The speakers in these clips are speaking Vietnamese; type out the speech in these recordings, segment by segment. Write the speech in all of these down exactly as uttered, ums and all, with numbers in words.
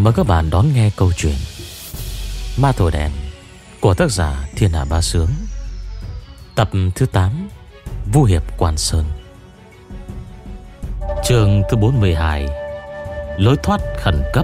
Mời các bạn đón nghe câu chuyện Ma Thổi Đèn của tác giả Thiên Hạ Bá Sướng, tập thứ tám, Vu Hiệp Quan Sơn. Chương thứ bốn mươi hai, Lối thoát khẩn cấp.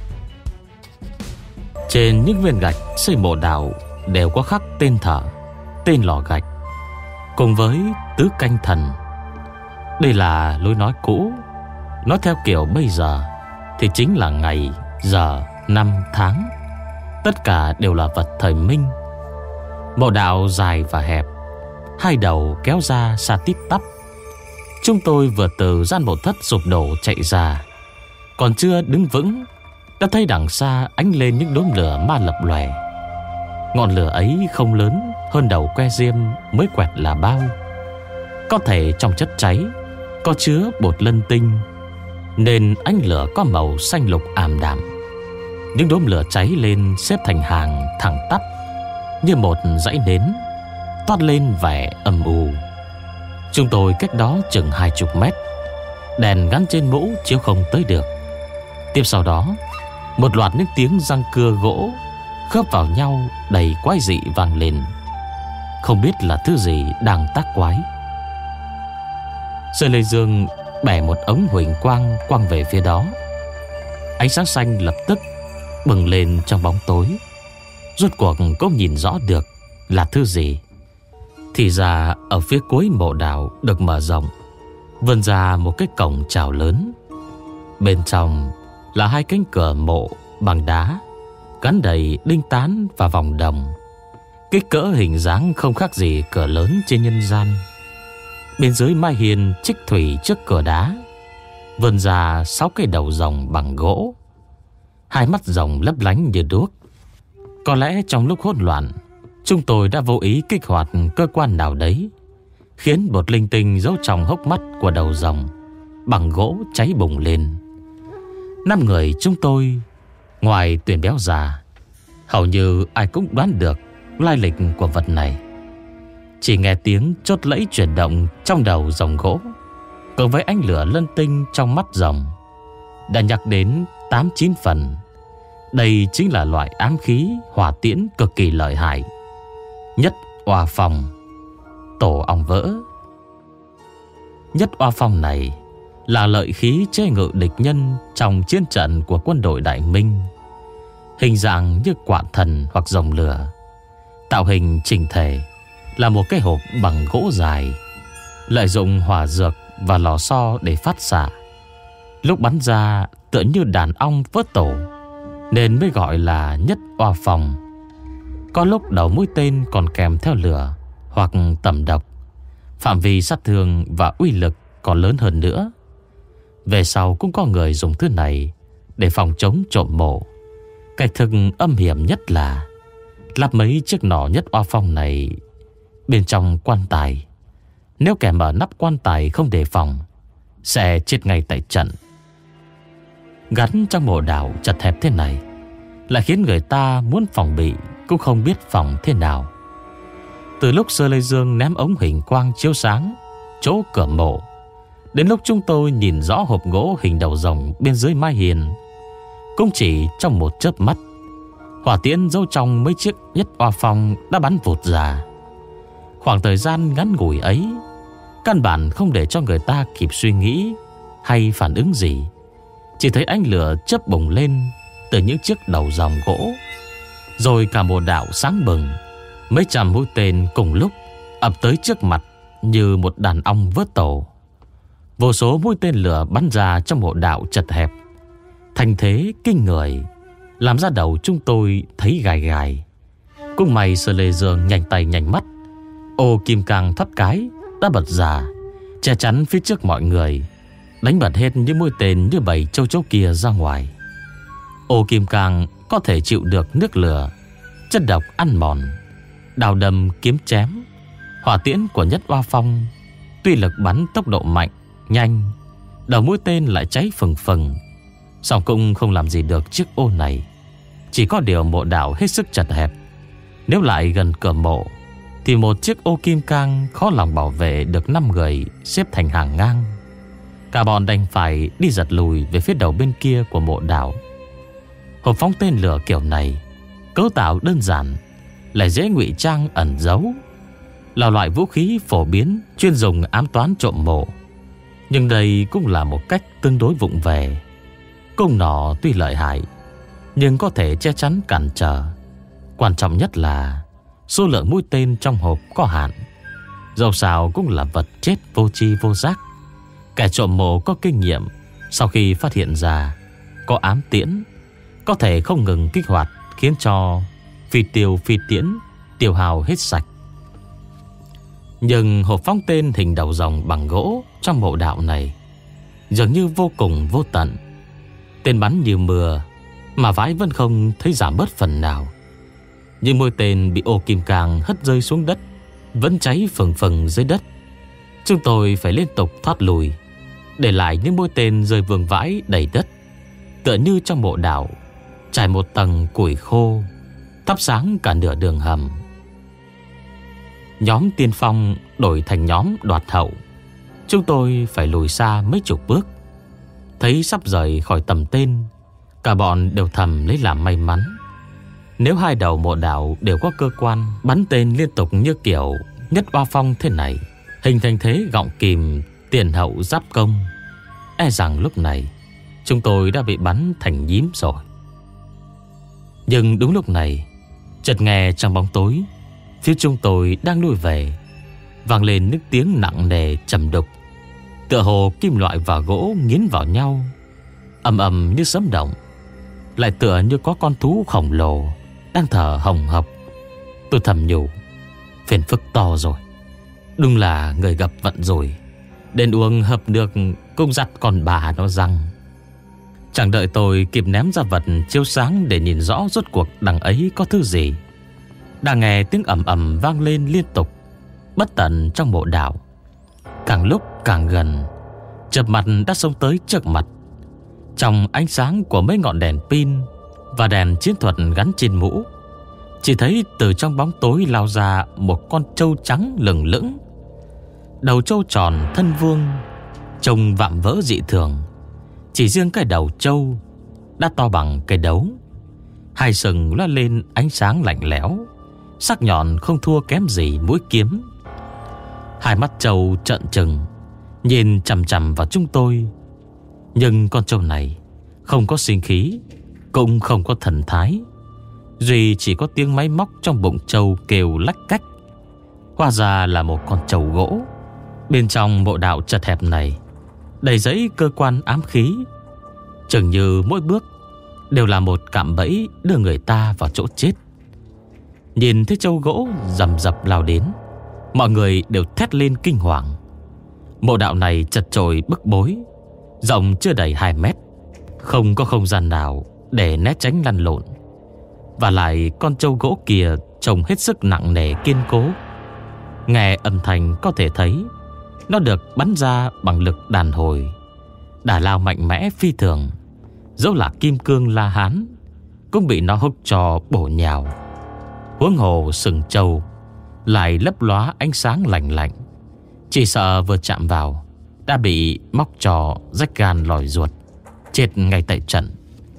Trên những viên gạch xây mộ đạo đều có khắc tên thợ, tên lò gạch cùng với tứ canh thần. Đây là lối nói cũ. Nói theo kiểu bây giờ thì chính là ngày, giờ, năm, tháng. Tất cả đều là vật thời Minh. Mộ đạo dài và hẹp, hai đầu kéo ra xa tít tắp. Chúng tôi vừa từ gian mộ thất sụp đổ chạy ra, còn chưa đứng vững đã thấy đằng xa ánh lên những đốm lửa ma lập lòe. Ngọn lửa ấy không lớn hơn đầu que diêm mới quẹt là bao. Có thể trong chất cháy có chứa bột lân tinh, nên ánh lửa có màu xanh lục ảm đạm. Những đốm lửa cháy lên xếp thành hàng thẳng tắp như một dãy nến, toát lên vẻ âm u. Chúng tôi cách đó chừng hai chục mét. Đèn gắn trên mũ chiếu không tới được. Tiếp sau đó, một loạt những tiếng răng cưa gỗ khớp vào nhau đầy quái dị vang lên. Không biết là thứ gì đang tác quái. Sơn Lê Dương bẻ một ống huỳnh quang quăng về phía đó. Ánh sáng xanh lập tức bừng lên trong bóng tối. Rốt cuộc cũng nhìn rõ được là thứ gì. Thì ra ở phía cuối mộ đạo được mở rộng, vươn ra một cái cổng chào lớn. Bên trong là hai cánh cửa mộ bằng đá gắn đầy đinh tán và vòng đồng. Kích cỡ hình dáng không khác gì cửa lớn trên nhân gian. Bên dưới mái hiên trích thủy trước cửa đá vươn ra sáu cái đầu rồng bằng gỗ. Hai mắt rồng lấp lánh như đuốc. Có lẽ trong lúc hỗn loạn, chúng tôi đã vô ý kích hoạt cơ quan nào đấy, khiến bột linh tinh giấu trong hốc mắt của đầu rồng bằng gỗ cháy bùng lên. Năm người chúng tôi, ngoài Tuyền béo già, hầu như ai cũng đoán được lai lịch của vật này. Chỉ nghe tiếng chốt lẫy chuyển động trong đầu rồng gỗ, cộng với ánh lửa lân tinh trong mắt rồng, đã nhắc đến tám chín phần. Đây chính là loại ám khí hỏa tiễn cực kỳ lợi hại. Nhất oa phong, tổ ong vỡ. Nhất oa phong này là lợi khí chế ngự địch nhân trong chiến trận của quân đội Đại Minh. Hình dạng như quạ thần hoặc rồng lửa. Tạo hình chỉnh thể là một cái hộp bằng gỗ dài, lợi dụng hỏa dược và lò xo để phát xạ. Lúc bắn ra tựa như đàn ong vớt tổ, nên mới gọi là nhất oa phong. Có lúc đầu mũi tên còn kèm theo lửa hoặc tẩm độc. Phạm vi sát thương và uy lực còn lớn hơn nữa. Về sau cũng có người dùng thứ này để phòng chống trộm mộ. Cách thức âm hiểm nhất là lắp mấy chiếc nỏ nhất oa phong này bên trong quan tài. Nếu kẻ mở nắp quan tài không đề phòng, sẽ chết ngay tại trận. Gắn trong mộ đạo chật hẹp thế này lại khiến người ta muốn phòng bị cũng không biết phòng thế nào. Từ lúc Sơ Lê Dương ném ống huỳnh quang chiếu sáng chỗ cửa mộ, đến lúc chúng tôi nhìn rõ hộp gỗ hình đầu rồng bên dưới mái hiên, cũng chỉ trong một chớp mắt, hỏa tiễn giấu trong mấy chiếc nhất oa phong đã bắn vụt ra. Khoảng thời gian ngắn ngủi ấy căn bản không để cho người ta kịp suy nghĩ hay phản ứng gì. Chỉ thấy ánh lửa chớp bùng lên từ những chiếc đầu rồng gỗ, rồi cả mộ đạo sáng bừng. Mấy trăm mũi tên cùng lúc ập tới trước mặt như một đàn ong vớt tổ. Vô số mũi tên lửa bắn ra trong mộ đạo chật hẹp, thành thế kinh người, làm ra đầu chúng tôi thấy gài gài. Cũng may Sơ Lê Dương nhanh tay nhanh mắt, ô kim cang thoát cái đã bật ra, che chắn phía trước mọi người, đánh bật hết những mũi tên như bầy châu chấu kia ra ngoài. Ô kim cang có thể chịu được nước lửa, chất độc ăn mòn, đào đâm kiếm chém. Hỏa tiễn của nhất oa phong tuy lực bắn tốc độ mạnh, nhanh, đầu mũi tên lại cháy phừng phừng, song cũng không làm gì được chiếc ô này. Chỉ có điều mộ đạo hết sức chật hẹp. Nếu lại gần cửa mộ thì một chiếc ô kim cang khó lòng bảo vệ được năm người xếp thành hàng ngang. Cả bọn đành phải đi giật lùi về phía đầu bên kia của mộ đạo. Hộp phóng tên lửa kiểu này cấu tạo đơn giản, lại dễ ngụy trang ẩn giấu, là loại vũ khí phổ biến chuyên dùng ám toán trộm mộ. Nhưng đây cũng là một cách tương đối vụng về. Cung nỏ tuy lợi hại, nhưng có thể che chắn cản trở. Quan trọng nhất là số lượng mũi tên trong hộp có hạn. Dẫu sao cũng là vật chết vô tri vô giác. Kẻ trộm mộ có kinh nghiệm, sau khi phát hiện ra có ám tiễn, có thể không ngừng kích hoạt, khiến cho phi tiêu phi tiễn tiêu hao hết sạch. Nhưng hộp phóng tên hình đầu rồng bằng gỗ trong mộ đạo này dường như vô cùng vô tận. Tên bắn như mưa, mà vãi vẫn không thấy giảm bớt phần nào. Những mũi tên bị ô kim cang hất rơi xuống đất vẫn cháy phừng phừng dưới đất. Chúng tôi phải liên tục thoát lùi, để lại những mũi tên rơi vương vãi đầy đất, tựa như trong mộ đạo trải một tầng củi khô, thắp sáng cả nửa đường hầm. Nhóm tiên phong đổi thành nhóm đoạt hậu. Chúng tôi phải lùi xa mấy chục bước. Thấy sắp rời khỏi tầm tên, cả bọn đều thầm lấy làm may mắn. Nếu hai đầu mộ đạo đều có cơ quan bắn tên liên tục như kiểu nhất oa phong thế này, hình thành thế gọng kìm tiền hậu giáp công, e rằng lúc này chúng tôi đã bị bắn thành nhím rồi. Nhưng đúng lúc này, chợt nghe trong bóng tối phía chúng tôi đang lùi về vang lên những tiếng nặng nề trầm đục, tựa hồ kim loại và gỗ nghiến vào nhau, ầm ầm như sấm động, lại tựa như có con thú khổng lồ đang thở hồng hộc. Tôi thầm nhủ, phiền phức to rồi, đúng là người gặp vận rồi. Đến uống hợp được cũng dắt con bà nó răng. Chẳng đợi tôi kịp ném ra vật chiếu sáng để nhìn rõ rốt cuộc đằng ấy có thứ gì, đã nghe tiếng ầm ầm vang lên liên tục, bất tận trong mộ đạo. Càng lúc càng gần, chợp mặt đã xông tới trước mặt. Trong ánh sáng của mấy ngọn đèn pin và đèn chiến thuật gắn trên mũ, chỉ thấy từ trong bóng tối lao ra một con trâu trắng lừng lững. Đầu trâu tròn thân vuông, trông vạm vỡ dị thường. Chỉ riêng cái đầu trâu đã to bằng cây đấu, hai sừng lóe lên ánh sáng lạnh lẽo, sắc nhọn không thua kém gì mũi kiếm. Hai mắt trâu trợn trừng, nhìn chằm chằm vào chúng tôi. Nhưng con trâu này không có sinh khí, cũng không có thần thái, duy chỉ có tiếng máy móc trong bụng trâu kêu lách cách. Hóa ra là một con trâu gỗ. Bên trong mộ đạo chật hẹp này đầy giấy cơ quan ám khí, chừng như mỗi bước đều là một cạm bẫy đưa người ta vào chỗ chết. Nhìn thấy trâu gỗ rầm rập lao đến, mọi người đều thét lên kinh hoàng. Mộ đạo này chật chội bức bối, rộng chưa đầy hai mét, không có không gian nào để né tránh lăn lộn. Và lại con trâu gỗ kia trông hết sức nặng nề kiên cố. Nghe âm thanh có thể thấy nó được bắn ra bằng lực đàn hồi, đả lao mạnh mẽ phi thường. Dẫu là kim cương La Hán cũng bị nó húc cho bổ nhào. Huống hồ sừng trâu lại lấp lóa ánh sáng lạnh lạnh, chỉ sợ vừa chạm vào đã bị móc trò rách gan lòi ruột, chết ngay tại trận.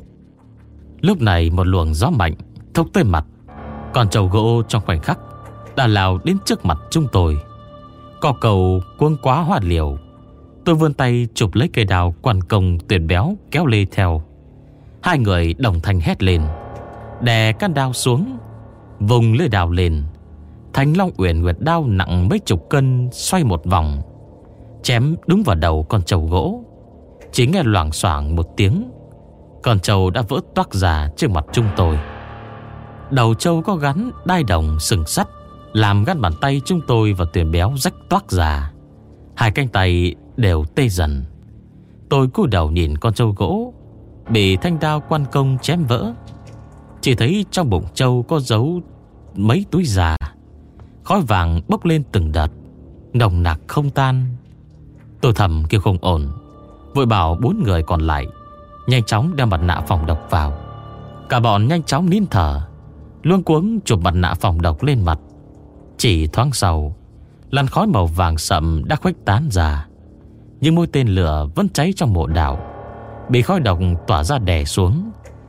Lúc này một luồng gió mạnh thốc tới mặt, con trâu gỗ trong khoảnh khắc đã lao đến trước mặt chúng tôi. Có cầu cuống quá hoa liều, tôi vươn tay chụp lấy cây đào quan công tuyệt béo kéo lê theo. Hai người đồng thanh hét lên, đè căn đao xuống, vùng lưỡi đào lên. Thanh Long Uyển Nguyệt đao nặng mấy chục cân xoay một vòng, chém đúng vào đầu con trâu gỗ. Chỉ nghe loảng xoảng một tiếng, con trâu đã vỡ toác ra trước mặt chúng tôi. Đầu trâu có gắn đai đồng sừng sắt, làm gắn bàn tay chúng tôi và tuyển béo rách toác ra. Hai cánh tay đều tê dần. Tôi cúi đầu nhìn con trâu gỗ bị thanh đao quan công chém vỡ. Chỉ thấy trong bụng trâu có giấu mấy túi già, khói vàng bốc lên từng đợt, nồng nặc không tan. Tôi thầm kêu không ổn, vội bảo bốn người còn lại nhanh chóng đeo mặt nạ phòng độc vào. Cả bọn nhanh chóng nín thở, luống cuống chụp mặt nạ phòng độc lên mặt. Chỉ thoáng sau, làn khói màu vàng sậm đã khuếch tán ra, nhưng mũi tên lửa vẫn cháy trong mộ đạo bị khói độc tỏa ra đè xuống.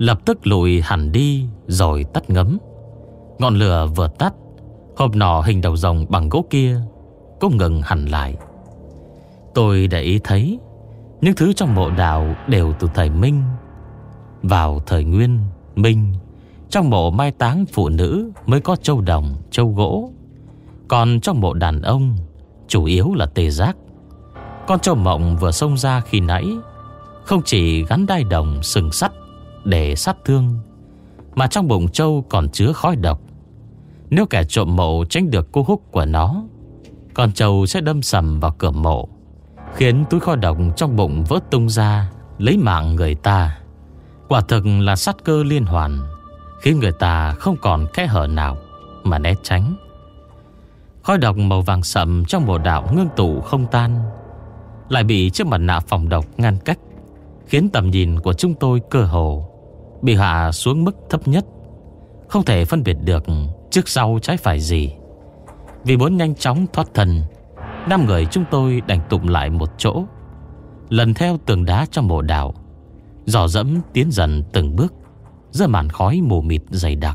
lập tức lùi hẳn đi rồi tắt ngấm. Ngọn lửa vừa tắt, hộp nỏ hình đầu rồng bằng gỗ kia cũng ngừng hẳn lại. Tôi để ý thấy những thứ trong mộ đào đều từ thời Minh. Vào thời Nguyên, Minh, trong mộ mai táng phụ nữ mới có trâu đồng, trâu gỗ. Còn trong mộ đàn ông chủ yếu là tê giác. Con trâu mộng vừa xông ra khi nãy không chỉ gắn đai đồng sừng sắt để sát thương, mà trong bụng trâu còn chứa khói độc. Nếu kẻ trộm mộ tránh được cú húc của nó, con trâu sẽ đâm sầm vào cửa mộ, khiến túi khói độc trong bụng vỡ tung ra, lấy mạng người ta. Quả thực là sát cơ liên hoàn, khiến người ta không còn kẽ hở nào mà né tránh. Khói độc màu vàng sậm trong mộ đạo ngưng tụ không tan, lại bị chiếc mặt nạ phòng độc ngăn cách, khiến tầm nhìn của chúng tôi cơ hồ bị hạ xuống mức thấp nhất, không thể phân biệt được trước sau trái phải gì. Vì muốn nhanh chóng thoát thân, năm người chúng tôi đành tụm lại một chỗ, lần theo tường đá trong mộ đạo, dò dẫm tiến dần từng bước giữa màn khói mù mịt dày đặc.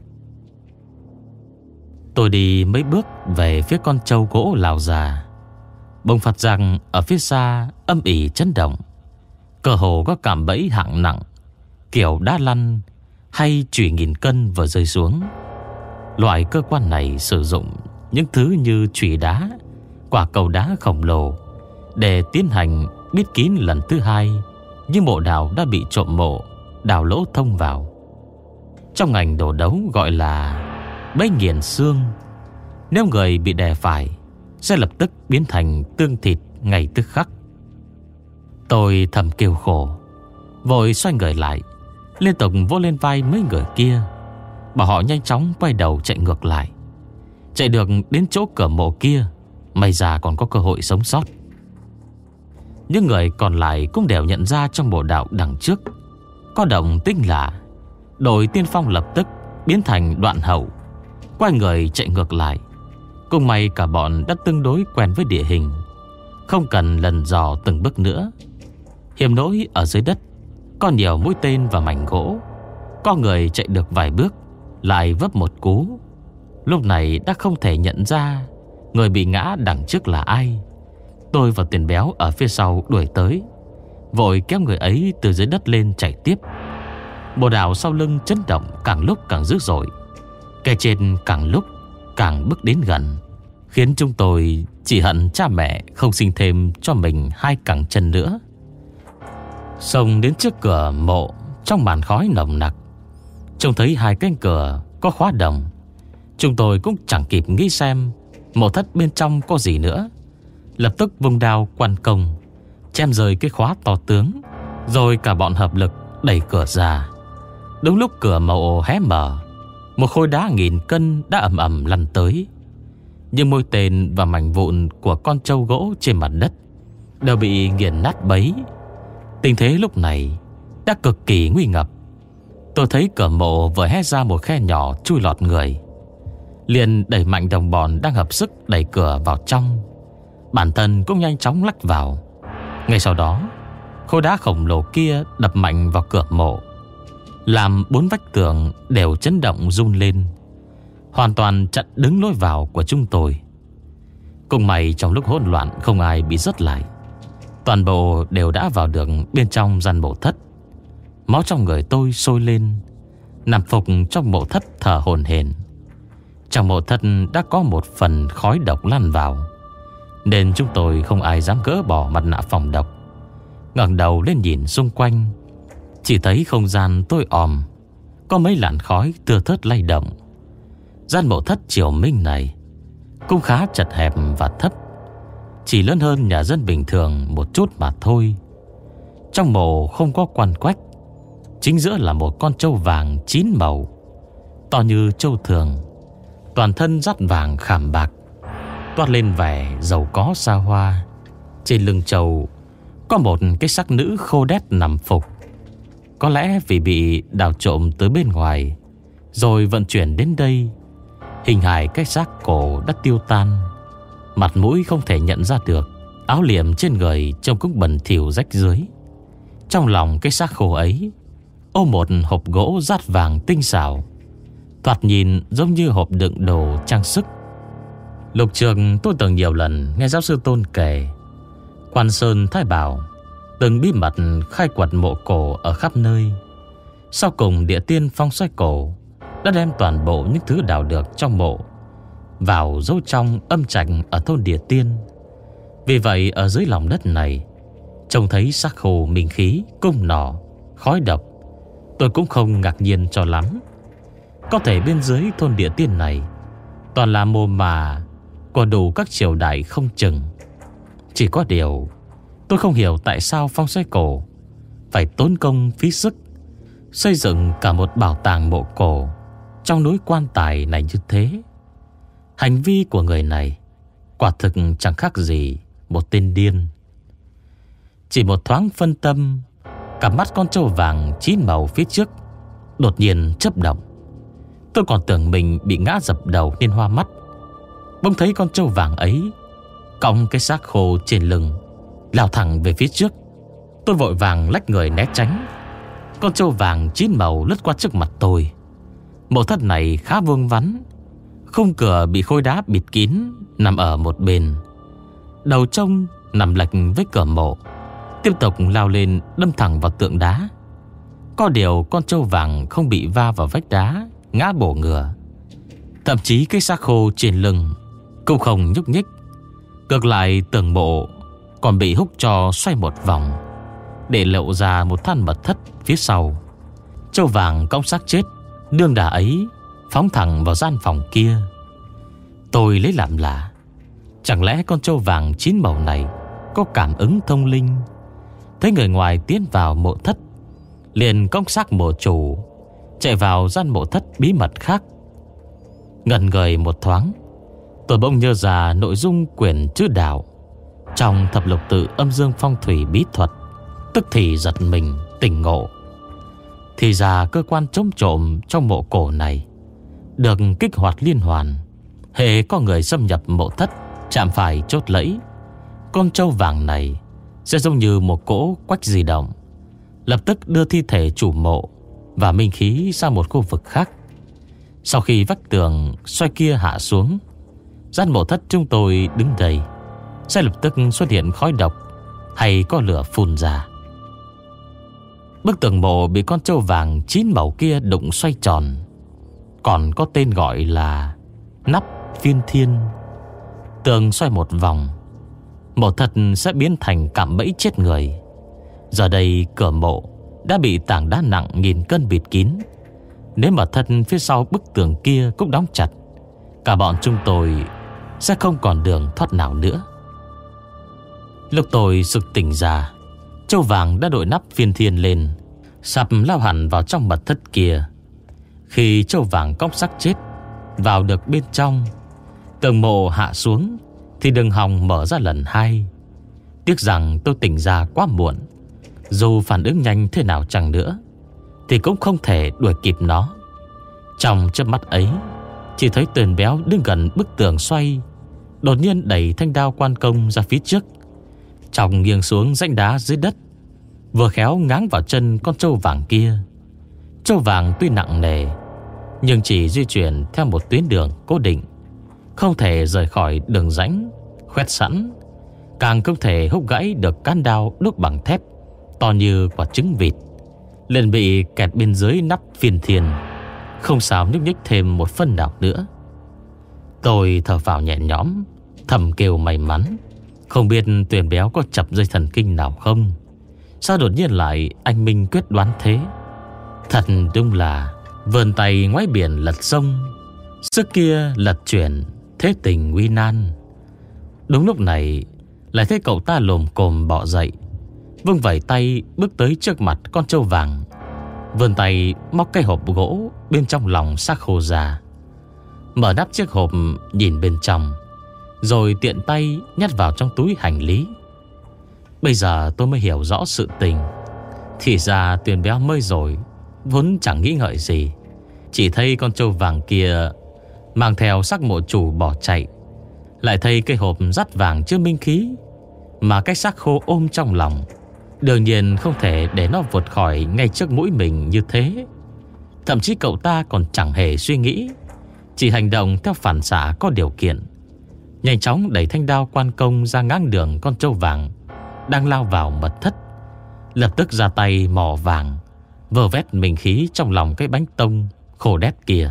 Tôi đi mấy bước về phía con trâu gỗ lào già, bỗng phát rằng ở phía xa âm ỉ chấn động, cơ hồ có cảm bẫy hạng nặng, kiểu đá lăn hay chùy nghìn cân vừa rơi xuống. Loại cơ quan này sử dụng những thứ như chùy đá, quả cầu đá khổng lồ để tiến hành bít kín lần thứ hai, như mộ đào đã bị trộm mộ đào lỗ thông vào. Trong ngành đồ đấu gọi là bẫy nghiền xương. Nếu người bị đè phải sẽ lập tức biến thành tương thịt ngay tức khắc. Tôi thầm kêu khổ, vội xoay người lại, liên tục vỗ lên vai mấy người kia, bảo họ nhanh chóng quay đầu chạy ngược lại. Chạy được đến chỗ cửa mộ kia, may ra còn có cơ hội sống sót. Những người còn lại cũng đều nhận ra trong mộ đạo đằng trước có động tĩnh lạ. Đội tiên phong lập tức biến thành đoạn hậu, quay người chạy ngược lại. Cũng may cả bọn đã tương đối quen với địa hình, không cần lần dò từng bước nữa. Hiểm nỗi ở dưới đất có nhiều mũi tên và mảnh gỗ, có người chạy được vài bước lại vấp một cú. Lúc này đã không thể nhận ra người bị ngã đằng trước là ai. Tôi và Tiền Béo ở phía sau đuổi tới, vội kéo người ấy từ dưới đất lên chạy tiếp. Mộ đảo sau lưng chấn động càng lúc càng dữ dội, kẻ trên càng lúc càng bước đến gần, khiến chúng tôi chỉ hận cha mẹ không sinh thêm cho mình hai cẳng chân nữa. Xông đến trước cửa mộ trong màn khói nồng nặc, trông thấy hai cánh cửa có khóa đồng. Chúng tôi cũng chẳng kịp nghĩ xem mộ thất bên trong có gì nữa, lập tức vung đao quan công, chém rơi cái khóa to tướng, rồi cả bọn hợp lực đẩy cửa ra. Đúng lúc cửa mộ hé mở, một khối đá nghìn cân đã ầm ầm lăn tới. Nhưng môi tên và mảnh vụn của con trâu gỗ trên mặt đất đều bị nghiền nát bấy. Tình thế lúc này đã cực kỳ nguy ngập. Tôi thấy cửa mộ vừa hé ra một khe nhỏ chui lọt người, liền đẩy mạnh đồng bọn đang hợp sức đẩy cửa vào trong. Bản thân cũng nhanh chóng lách vào. Ngay sau đó, khối đá khổng lồ kia đập mạnh vào cửa mộ, làm bốn vách tường đều chấn động run lên, hoàn toàn chặn đứng lối vào của chúng tôi. Cùng may trong lúc hỗn loạn không ai bị rớt lại, toàn bộ đều đã vào được bên trong gian mộ thất. Máu trong người tôi sôi lên, nằm phục trong mộ thất thở hổn hển. Trong mộ thất đã có một phần khói độc lan vào, nên chúng tôi không ai dám gỡ bỏ mặt nạ phòng độc. Ngẩng đầu lên nhìn xung quanh, chỉ thấy không gian tối om, có mấy làn khói thưa thớt lay động. Gian mộ thất triều Minh này cũng khá chật hẹp và thấp, chỉ lớn hơn nhà dân bình thường một chút mà thôi. Trong mộ không có quan quách, chính giữa là một con trâu vàng chín màu, to như trâu thường, toàn thân dắt vàng khảm bạc, toát lên vẻ giàu có xa hoa. Trên lưng trâu có một cái xác nữ khô đét nằm phục, có lẽ vì bị đào trộm tới bên ngoài rồi vận chuyển đến đây. Hình hài cái xác cổ đã tiêu tan, mặt mũi không thể nhận ra được, áo liệm trên người trông cũng bẩn thỉu rách rưới. Trong lòng cái xác khô ấy ôm một hộp gỗ dát vàng tinh xảo, thoạt nhìn giống như hộp đựng đồ trang sức. Lục trường tôi từng nhiều lần nghe giáo sư Tôn kể, Quan Sơn Thái Bảo từng bí mật khai quật mộ cổ ở khắp nơi. Sau cùng địa tiên phong xoay cổ đã đem toàn bộ những thứ đào được trong mộ vào giấu trong âm trạch ở thôn địa tiên. Vì vậy ở dưới lòng đất này trông thấy xác khô, minh khí, cung nỏ, khói độc, tôi cũng không ngạc nhiên cho lắm. Có thể bên dưới thôn địa tiên này toàn là mồ mả của đủ các triều đại không chừng. Chỉ có điều tôi không hiểu tại sao phong xoay cổ phải tốn công phí sức xây dựng cả một bảo tàng mộ cổ trong núi quan tài này như thế. Hành vi của người này quả thực chẳng khác gì một tên điên. Chỉ một thoáng phân tâm, cặp mắt con trâu vàng chín màu phía trước đột nhiên chớp động. Tôi còn tưởng mình bị ngã dập đầu nên hoa mắt. Bỗng thấy con trâu vàng ấy cõng cái xác khô trên lưng lao thẳng về phía trước. Tôi vội vàng lách người né tránh. Con trâu vàng chín màu lướt qua trước mặt tôi. Mộ thất này khá vuông vắn, khung cửa bị khối đá bịt kín, nằm ở một bên. Đầu trông nằm lệch với cửa mộ, tiếp tục lao lên đâm thẳng vào tượng đá. Có điều con trâu vàng không bị va vào vách đá ngã bổ ngửa. Thậm chí cái xác khô trên lưng cũng không nhúc nhích. Ngược lại tường mộ còn bị húc cho xoay một vòng, để lộ ra một than mật thất phía sau. Trâu vàng cõng xác chết đương đà ấy phóng thẳng vào gian phòng kia. Tôi lấy làm lạ, chẳng lẽ con trâu vàng chín màu này có cảm ứng thông linh, thấy người ngoài tiến vào mộ thất liền cõng xác mộ chủ chạy vào gian mộ thất bí mật khác. Ngẩn người một thoáng, tôi bỗng nhớ ra nội dung quyển chữ đạo trong thập lục tự âm dương phong thủy bí thuật, tức thì giật mình tỉnh ngộ. Thì ra cơ quan chống trộm trong mộ cổ này được kích hoạt liên hoàn. Hễ có người xâm nhập mộ thất chạm phải chốt lẫy, con trâu vàng này sẽ giống như một cỗ quách di động, lập tức đưa thi thể chủ mộ và minh khí ra một khu vực khác. Sau khi vách tường xoay kia hạ xuống, gian mộ thất chúng tôi đứng đây sẽ lập tức xuất hiện khói độc hay có lửa phun ra. Bức tường mộ bị con trâu vàng chín màu kia đụng xoay tròn, còn có tên gọi là nắp phiên thiên. Tường xoay một vòng, mộ thật sẽ biến thành cạm bẫy chết người. Giờ đây cửa mộ đã bị tảng đá nặng nghìn cân bịt kín. Nếu mà thân phía sau bức tường kia cũng đóng chặt, cả bọn chúng tôi sẽ không còn đường thoát nào nữa. Lúc tôi sực tỉnh ra, trâu vàng đã đội nắp phiên thiên lên, sắp lao hẳn vào trong mật thất kia. Khi trâu vàng cõng xác chết vào được bên trong, tường mộ hạ xuống thì đường hòng mở ra lần hai. Tiếc rằng tôi tỉnh ra quá muộn. Dù phản ứng nhanh thế nào chăng nữa thì cũng không thể đuổi kịp nó. Trong chớp mắt ấy, chỉ thấy Tuyền Béo đứng gần bức tường xoay, đột nhiên đẩy thanh đao quan công ra phía trước, chòng nghiêng xuống rãnh đá dưới đất, vừa khéo ngáng vào chân con trâu vàng kia. Trâu vàng tuy nặng nề nhưng chỉ di chuyển theo một tuyến đường cố định, không thể rời khỏi đường rãnh khoét sẵn, càng không thể húc gãy được cán đao đúc bằng thép to như quả trứng vịt, liền bị kẹt bên dưới nắp phiên thiên, không sao nhúc nhích thêm một phân nào nữa. Tôi thở phào nhẹ nhõm, thầm kêu may mắn. Không biết Tuyền Béo có chập dây thần kinh nào không? Sao đột nhiên lại anh minh quyết đoán thế? Thật đúng là vươn tay ngoái biển lật sông, sức kia lật chuyển, thế tình nguy nan. Đúng lúc này lại thấy cậu ta lồm cồm bò dậy, vung vẩy tay bước tới trước mặt con trâu vàng, vươn tay móc cái hộp gỗ bên trong lòng xác khô ra, mở nắp chiếc hộp nhìn bên trong, rồi tiện tay nhét vào trong túi hành lý. Bây giờ tôi mới hiểu rõ sự tình. Thì ra Tuyền Béo mới rồi vốn chẳng nghĩ ngợi gì, chỉ thấy con trâu vàng kia mang theo xác mộ chủ bỏ chạy, lại thấy cây hộp dắt vàng chưa minh khí mà cái xác khô ôm trong lòng Đương nhiên không thể để nó vụt khỏi ngay trước mũi mình như thế. Thậm chí cậu ta còn chẳng hề suy nghĩ, chỉ hành động theo phản xạ có điều kiện, nhanh chóng đẩy thanh đao quan công ra ngang đường con trâu vàng đang lao vào mật thất. Lập tức ra tay mò vàng, vơ vét mình khí trong lòng cái bánh tông khô đét kia.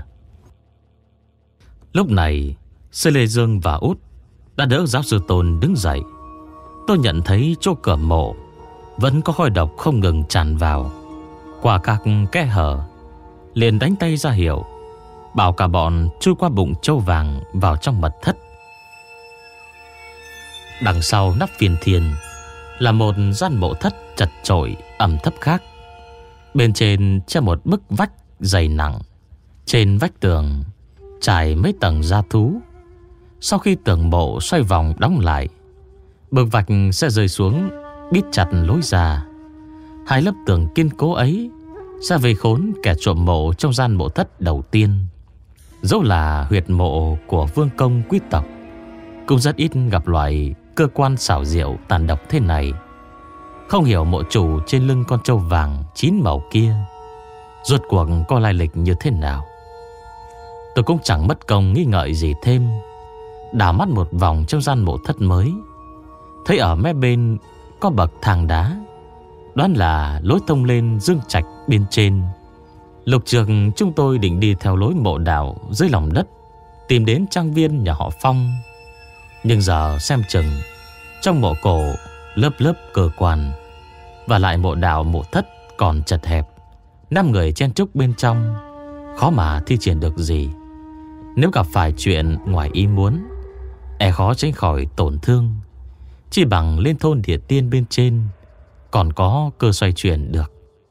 Lúc này Sư Lê Dương và Út đã đỡ giáo sư Tôn đứng dậy. Tôi nhận thấy chỗ cửa mộ vẫn có khói độc không ngừng tràn vào qua các kẽ hở, liền đánh tay ra hiệu bảo cả bọn chui qua bụng trâu vàng vào trong mật thất. Đằng sau nắp phiên thiên là một gian mộ thất chật chội ẩm thấp khác. Bên trên treo một bức vách dày nặng. Trên vách tường trải mấy tầng da thú. Sau khi tường mộ xoay vòng đóng lại, bức vách sẽ rơi xuống bít chặt lối ra. Hai lớp tường kiên cố ấy sẽ vây khốn kẻ trộm mộ trong gian mộ thất đầu tiên. Dẫu là huyệt mộ của vương công quý tộc, cũng rất ít gặp loại cơ quan xảo diệu tàn độc thế này. Không hiểu mộ chủ trên lưng con trâu vàng chín màu kia rốt cuộc có lai lịch như thế nào. Tôi cũng chẳng mất công nghi ngợi gì thêm, đảo mắt một vòng trong gian mộ thất mới, thấy ở mé bên có bậc thang đá, đoán là lối thông lên dương trạch bên trên. Lục trường chúng tôi định đi theo lối mộ đào dưới lòng đất tìm đến trang viên nhà họ Phong. Nhưng giờ xem chừng trong mộ cổ lớp lớp cơ quan, và lại mộ đào mộ thất còn chật hẹp, năm người chen chúc bên trong, khó mà thi triển được gì. Nếu gặp phải chuyện ngoài ý muốn, e khó tránh khỏi tổn thương. Chỉ bằng lên thôn địa tiên bên trên còn có cơ xoay chuyển được.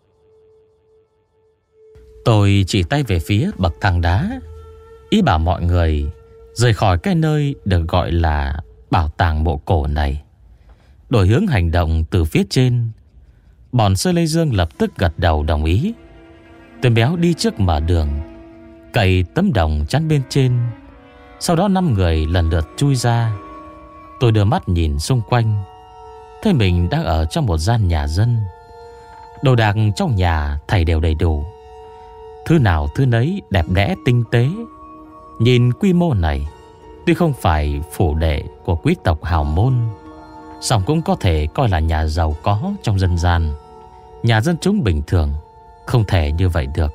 Tôi chỉ tay về phía bậc thang đá, ý bảo mọi người rời khỏi cái nơi được gọi là bảo tàng mộ cổ này, đổi hướng hành động từ phía trên. Bọn Sơ Lê Dương lập tức gật đầu đồng ý. Tuyền Béo đi trước mở đường, cày tấm đồng chắn bên trên. Sau đó năm người lần lượt chui ra. Tôi đưa mắt nhìn xung quanh, thấy mình đang ở trong một gian nhà dân. Đồ đạc trong nhà thảy đều đầy đủ, thứ nào thứ nấy đẹp đẽ tinh tế. Nhìn quy mô này, tuy không phải phủ đệ của quý tộc hào môn, song cũng có thể coi là nhà giàu có trong dân gian. Nhà dân chúng bình thường không thể như vậy được.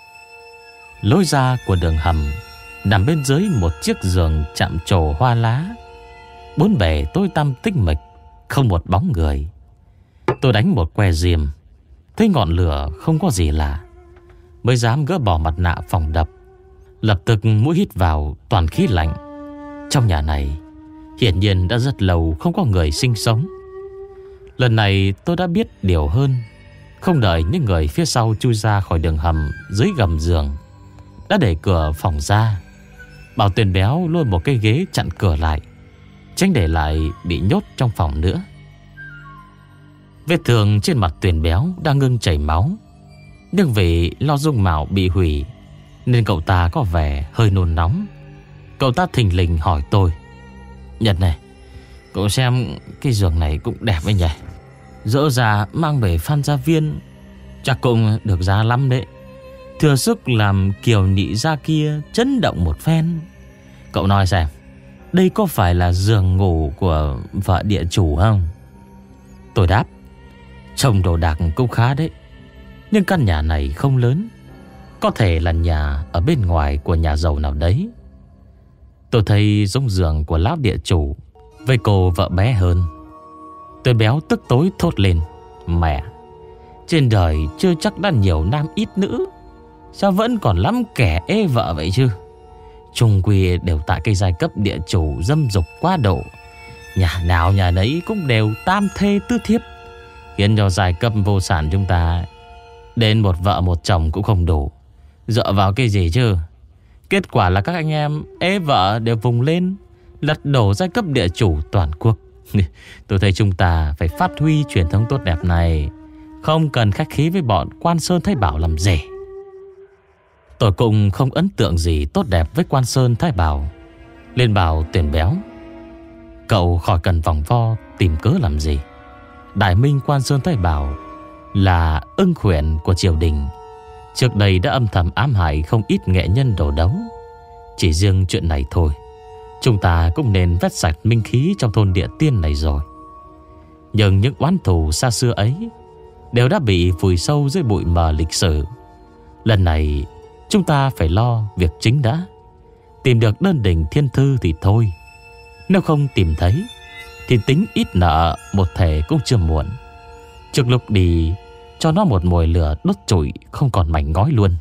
Lối ra của đường hầm nằm bên dưới một chiếc giường chạm trổ hoa lá. Bốn bề tối tăm tích mịch, không một bóng người. Tôi đánh một que diêm, thấy ngọn lửa không có gì lạ, mới dám gỡ bỏ mặt nạ phòng độc. Lập tức mũi hít vào toàn khí lạnh. Trong nhà này hiển nhiên đã rất lâu không có người sinh sống. Lần này tôi đã biết điều hơn. Không đợi những người phía sau chui ra khỏi đường hầm dưới gầm giường, đã đẩy cửa phòng ra, bảo Tuyền Béo lôi một cái ghế chặn cửa lại, tránh để lại bị nhốt trong phòng nữa. Vết thương trên mặt Tuyền Béo đang ngưng chảy máu, nhưng vì lo dung mạo bị hủy nên cậu ta có vẻ hơi nôn nóng. Cậu ta thình lình hỏi tôi: "Nhật này, cậu xem cái giường này cũng đẹp ấy nhỉ? Dỡ ra mang về Phan Gia Viên chắc cũng được giá lắm đấy. Thừa sức làm kiều nị ra kia chấn động một phen. Cậu nói xem, đây có phải là giường ngủ của vợ địa chủ không?" Tôi đáp: "Trông đồ đạc cũng khá đấy, nhưng căn nhà này không lớn, có thể là nhà ở bên ngoài của nhà giàu nào đấy." Tôi thấy giống giường của lão địa chủ với cô vợ bé hơn. Tuyền Béo tức tối thốt lên: "Mẹ, trên đời chưa chắc đã nhiều nam ít nữ, sao vẫn còn lắm kẻ ê vợ vậy chứ? Trung quy đều tại cái giai cấp địa chủ dâm dục quá độ. Nhà nào nhà nấy cũng đều tam thê tứ thiếp, khiến cho giai cấp vô sản chúng ta đến một vợ một chồng cũng không đủ. Dựa vào cái gì chứ? Kết quả là các anh em ế vợ đều vùng lên, lật đổ giai cấp địa chủ toàn quốc. Tôi thấy chúng ta phải phát huy truyền thống tốt đẹp này, không cần khách khí với bọn Quan Sơn Thái Bảo làm gì." Tôi cũng không ấn tượng gì tốt đẹp với Quan Sơn Thái Bảo, lên bảo Tuyền Béo: "Cậu khỏi cần vòng vo tìm cớ làm gì. Đại Minh Quan Sơn Thái Bảo là ưng khuyển của triều đình, trước đây đã âm thầm ám hại không ít nghệ nhân đồ đấu. Chỉ riêng chuyện này thôi, chúng ta cũng nên vét sạch minh khí trong thôn Địa Tiên này rồi. Nhưng những oán thù xa xưa ấy đều đã bị vùi sâu dưới bụi mờ lịch sử. Lần này chúng ta phải lo việc chính đã. Tìm được đơn đỉnh thiên thư thì thôi, nếu không tìm thấy thì tính ít nợ một thể cũng chưa muộn. Trước lúc đi cho nó một mồi lửa đốt trụi không còn mảnh ngói luôn.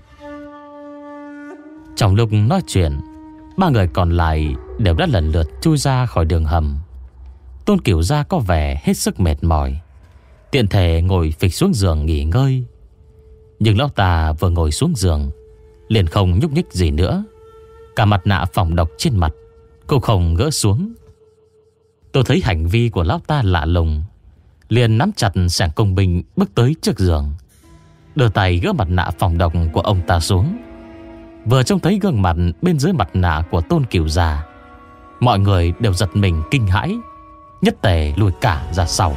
Trong lúc nói chuyện, ba người còn lại đều đã lần lượt chui ra khỏi đường hầm. Tôn Cửu Gia có vẻ hết sức mệt mỏi, tiện thể ngồi phịch xuống giường nghỉ ngơi. Nhưng lão ta vừa ngồi xuống giường liền không nhúc nhích gì nữa. Cả mặt nạ phòng độc trên mặt cũng không gỡ xuống. Tôi thấy hành vi của lão ta lạ lùng, liền nắm chặt sẻng công binh bước tới trước giường, đưa tay gỡ mặt nạ phòng độc của ông ta xuống. Vừa trông thấy gương mặt bên dưới mặt nạ của Tôn Cửu Gia, mọi người đều giật mình kinh hãi, nhất tề lùi cả ra sau.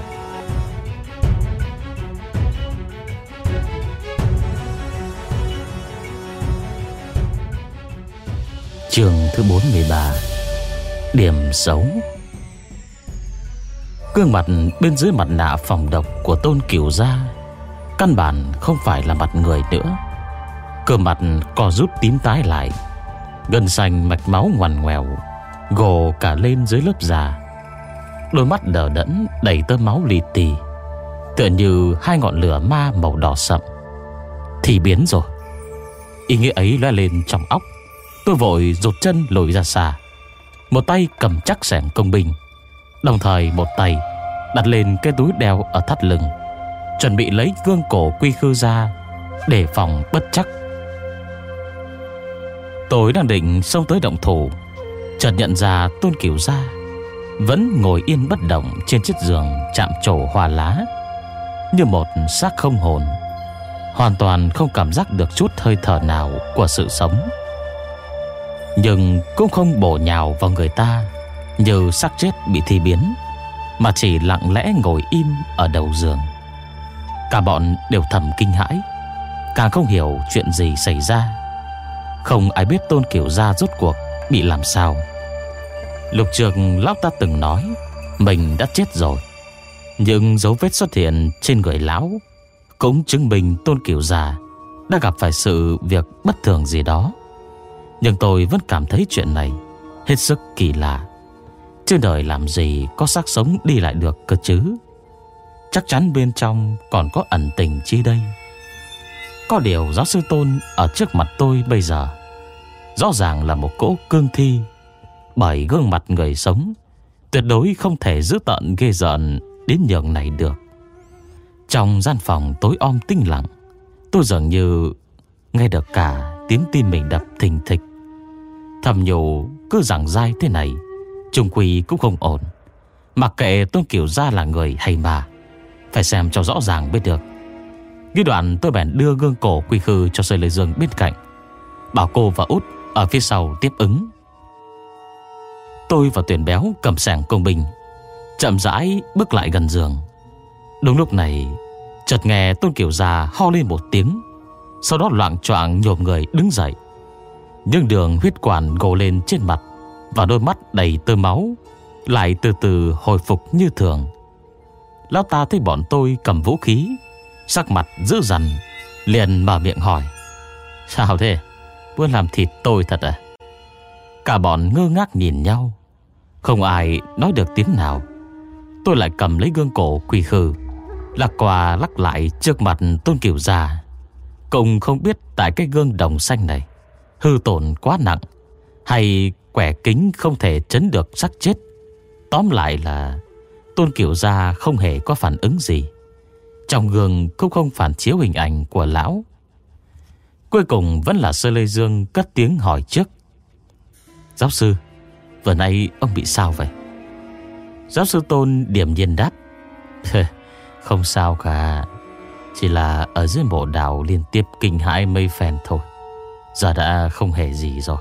Chương thứ bốn mươi ba. Điểm xấu. Gương mặt bên dưới mặt nạ phòng độc của Tôn Cửu Gia căn bản không phải là mặt người nữa. Cơ mặt co rút tím tái lại, gân xanh mạch máu ngoằn ngoèo gồ cả lên dưới lớp da. Đôi mắt đờ đẫn đầy tơ máu li ti, tựa như hai ngọn lửa ma màu đỏ sậm. Thì biến rồi. Ý nghĩa ấy lóe lên trong óc. Tôi vội rụt chân lùi ra xa, một tay cầm chắc xẻng công binh, đồng thời một tay đặt lên cái túi đeo ở thắt lưng, chuẩn bị lấy gương cổ quy khư ra để phòng bất chắc. Tôi đang định xông tới động thủ, chợt nhận ra Tôn Cửu Gia vẫn ngồi yên bất động trên chiếc giường chạm trổ hoa lá, như một xác không hồn, hoàn toàn không cảm giác được chút hơi thở nào của sự sống. Nhưng cũng không bổ nhào vào người ta như xác chết bị thi biến, mà chỉ lặng lẽ ngồi im ở đầu giường. Cả bọn đều thầm kinh hãi, càng không hiểu chuyện gì xảy ra. Không ai biết Tôn Cửu Gia rốt cuộc bị làm sao. Lục trước lão ta từng nói mình đã chết rồi, nhưng dấu vết xuất hiện trên người lão cũng chứng minh Tôn Cửu Gia đã gặp phải sự việc bất thường gì đó. Nhưng tôi vẫn cảm thấy chuyện này hết sức kỳ lạ. Trên đời làm gì có xác sống đi lại được cơ chứ? Chắc chắn bên trong còn có ẩn tình chi đây. Có điều giáo sư Tôn ở trước mặt tôi bây giờ rõ ràng là một cỗ cương thi, bởi gương mặt người sống tuyệt đối không thể dữ tợn ghê rợn đến nhường này được. Trong gian phòng tối om tĩnh lặng, tôi dường như nghe được cả tiếng tim mình đập thình thịch. Thầm nhủ cứ giảng dai thế này chung quy cũng không ổn. Mặc kệ Tôn Cửu Gia là người hay ma, phải xem cho rõ ràng mới được. Ghi đoạn tôi bèn đưa gương cổ quy khư cho Sơi Lê Dương bên cạnh, bảo cô và Út ở phía sau tiếp ứng. Tôi và Tuyển Béo cầm xẻng công binh chậm rãi bước lại gần giường. Đúng lúc này chợt nghe Tôn Cửu Gia ho lên một tiếng, sau đó loạng choạng nhổm người đứng dậy. Nhưng đường huyết quản gồ lên trên mặt và đôi mắt đầy tơ máu lại từ từ hồi phục như thường. Lão ta thấy bọn tôi cầm vũ khí, sắc mặt dữ dằn, liền mở miệng hỏi: "Sao thế? Muốn làm thịt tôi thật à?" Cả bọn ngơ ngác nhìn nhau, không ai nói được tiếng nào. Tôi lại cầm lấy gương cổ quy khư, lắc qua lắc lại trước mặt Tôn Cửu Gia. Cũng không biết tại cái gương đồng xanh này hư tổn quá nặng, hay quẻ kính không thể chấn được xác chết. Tóm lại là Tôn Cửu Gia không hề có phản ứng gì. Trong gương cũng không phản chiếu hình ảnh của lão. Cuối cùng vẫn là Sơ Lê Dương cất tiếng hỏi trước: "Giáo sư, vừa nãy ông bị sao vậy?" Giáo sư Tôn điềm nhiên đáp: "Không sao cả, chỉ là ở dưới mộ đảo liên tiếp kinh hãi mây phèn thôi. Giờ đã không hề gì rồi."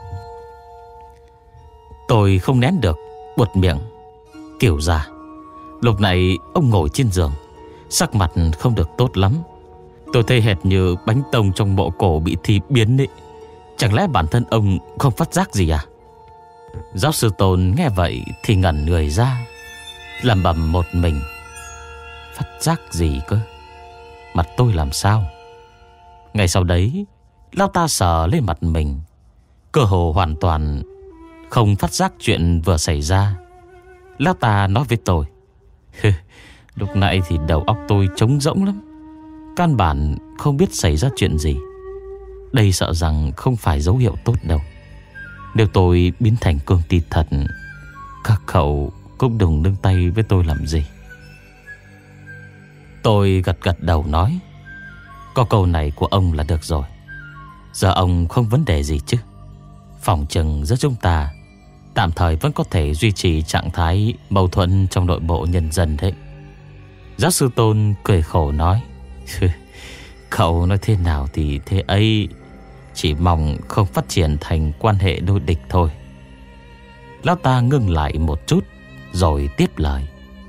Tôi không nén được buột miệng: "Cửu Gia, Lúc này ông ngồi trên giường, sắc mặt không được tốt lắm. Tôi thấy hệt như bánh tông trong mộ cổ bị thi biến ấy. Chẳng lẽ bản thân ông không phát giác gì à? Giáo sư Tôn nghe vậy thì ngẩn người ra, lẩm bẩm một mình. Phát giác gì cơ? Mặt tôi làm sao? Ngay sau đấy, lão ta sờ lên mặt mình, cơ hồ hoàn toàn không phát giác chuyện vừa xảy ra. Lão ta nói với tôi: lúc nãy thì đầu óc tôi trống rỗng lắm, căn bản không biết xảy ra chuyện gì. Đây sợ rằng không phải dấu hiệu tốt đâu. Nếu tôi biến thành cương thi thật, các cậu cũng đừng nương tay với tôi làm gì. Tôi gật gật đầu nói: có câu này của ông là được rồi. Giờ ông không vấn đề gì chứ? Phòng chừng giữa chúng ta tạm thời vẫn có thể duy trì trạng thái mâu thuẫn trong nội bộ nhân dân đấy. Giáo sư Tôn cười khổ nói: cậu nói thế nào thì thế ấy, chỉ mong không phát triển thành quan hệ đối địch thôi. Lão ta ngưng lại một chút rồi tiếp lời: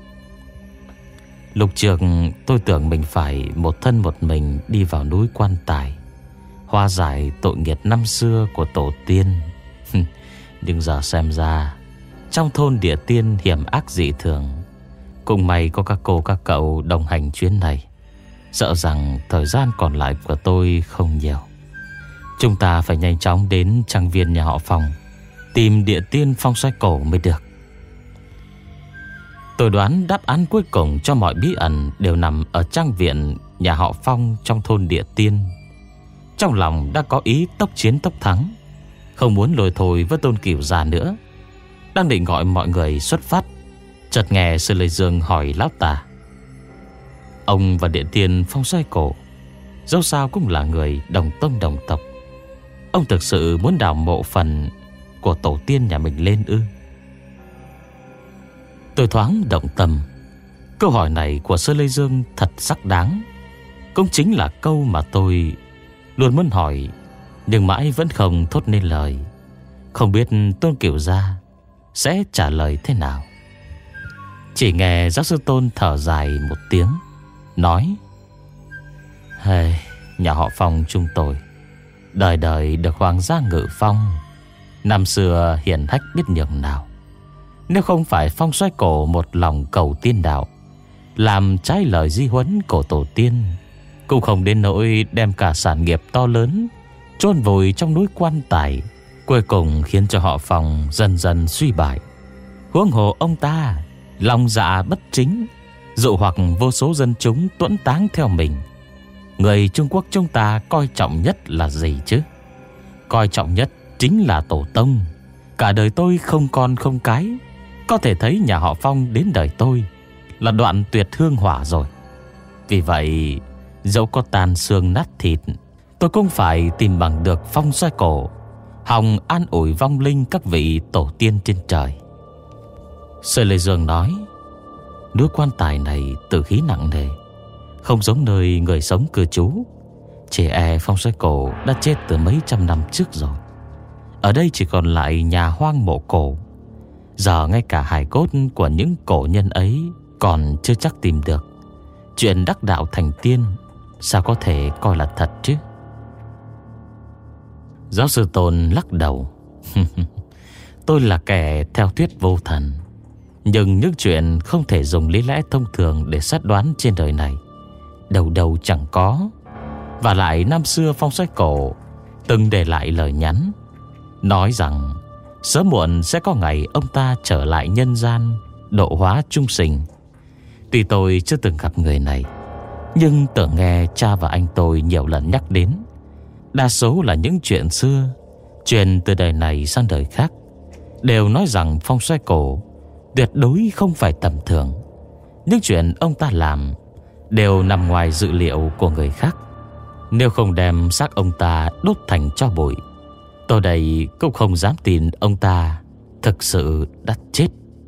lúc trước tôi tưởng mình phải một thân một mình đi vào núi Quan Tài, hóa giải tội nghiệp năm xưa của tổ tiên. Nhưng giờ xem ra, trong thôn Địa Tiên hiểm ác dị thường. Cũng may có các cô các cậu đồng hành chuyến này. Sợ rằng thời gian còn lại của tôi không nhiều. Chúng ta phải nhanh chóng đến trang viên nhà họ Phong, tìm Địa Tiên phong xoay cổ mới được. Tôi đoán đáp án cuối cùng cho mọi bí ẩn đều nằm ở trang viện nhà họ Phong trong thôn Địa Tiên. Trong lòng đã có ý tốc chiến tốc thắng, không muốn lôi thôi với Tôn Cửu già nữa. Đang định gọi mọi người xuất phát, chợt nghe Sư Lê Dương hỏi lão ta: ông và Địa Tiên phong xoay cổ dẫu sao cũng là người đồng tông đồng tộc, ông thực sự muốn đào mộ phần của tổ tiên nhà mình lên ư? Tôi thoáng động tâm. Câu hỏi này của Sư Lê Dương thật sắc đáng, cũng chính là câu mà tôi luôn muốn hỏi, nhưng mãi vẫn không thốt nên lời. Không biết Tôn Cửu gia sẽ trả lời thế nào. Chỉ nghe giáo sư Tôn thở dài một tiếng, nói: hey, nhà họ Phong chúng tôi đời đời được hoàng gia ngự phong, năm xưa hiển hách biết nhường nào. Nếu không phải phong xoay cổ một lòng cầu tiên đạo, làm trái lời di huấn của tổ tiên, cũng không đến nỗi đem cả sản nghiệp to lớn chôn vùi trong núi Quan Tài, cuối cùng khiến cho họ Phong dần dần suy bại. Huống hồ ông ta lòng dạ bất chính, dụ hoặc vô số dân chúng tuẫn táng theo mình. Người Trung Quốc chúng ta coi trọng nhất là gì chứ? Coi trọng nhất chính là tổ tông. Cả đời tôi không con không cái, có thể thấy nhà họ Phong đến đời tôi là đoạn tuyệt hương hỏa rồi. Vì vậy, dẫu có tàn xương nát thịt, tôi cũng phải tìm bằng được phong xoay cổ, hòng an ủi vong linh các vị tổ tiên trên trời. Sư Lê Dương nói: núi Quan Tài này tử khí nặng nề, không giống nơi người sống cư trú. Chỉ e phong xoay cổ đã chết từ mấy trăm năm trước rồi. Ở đây chỉ còn lại nhà hoang mộ cổ. Giờ ngay cả hài cốt của những cổ nhân ấy còn chưa chắc tìm được. Chuyện đắc đạo thành tiên sao có thể coi là thật chứ? Giáo sư Tôn lắc đầu: tôi là kẻ theo thuyết vô thần, nhưng những chuyện không thể dùng lý lẽ thông thường để xét đoán trên đời này đầu đầu chẳng có. Và lại năm xưa phong xoay cổ từng để lại lời nhắn, nói rằng sớm muộn sẽ có ngày ông ta trở lại nhân gian độ hóa chúng sinh. Tuy tôi chưa từng gặp người này, nhưng tưởng nghe cha và anh tôi nhiều lần nhắc đến. Đa số là những chuyện xưa truyền từ đời này sang đời khác, đều nói rằng phong xoay cổ tuyệt đối không phải tầm thường. Những chuyện ông ta làm đều nằm ngoài dự liệu của người khác. Nếu không đem xác ông ta đốt thành tro bụi, tôi đây cũng không dám tin ông ta thực sự đã chết.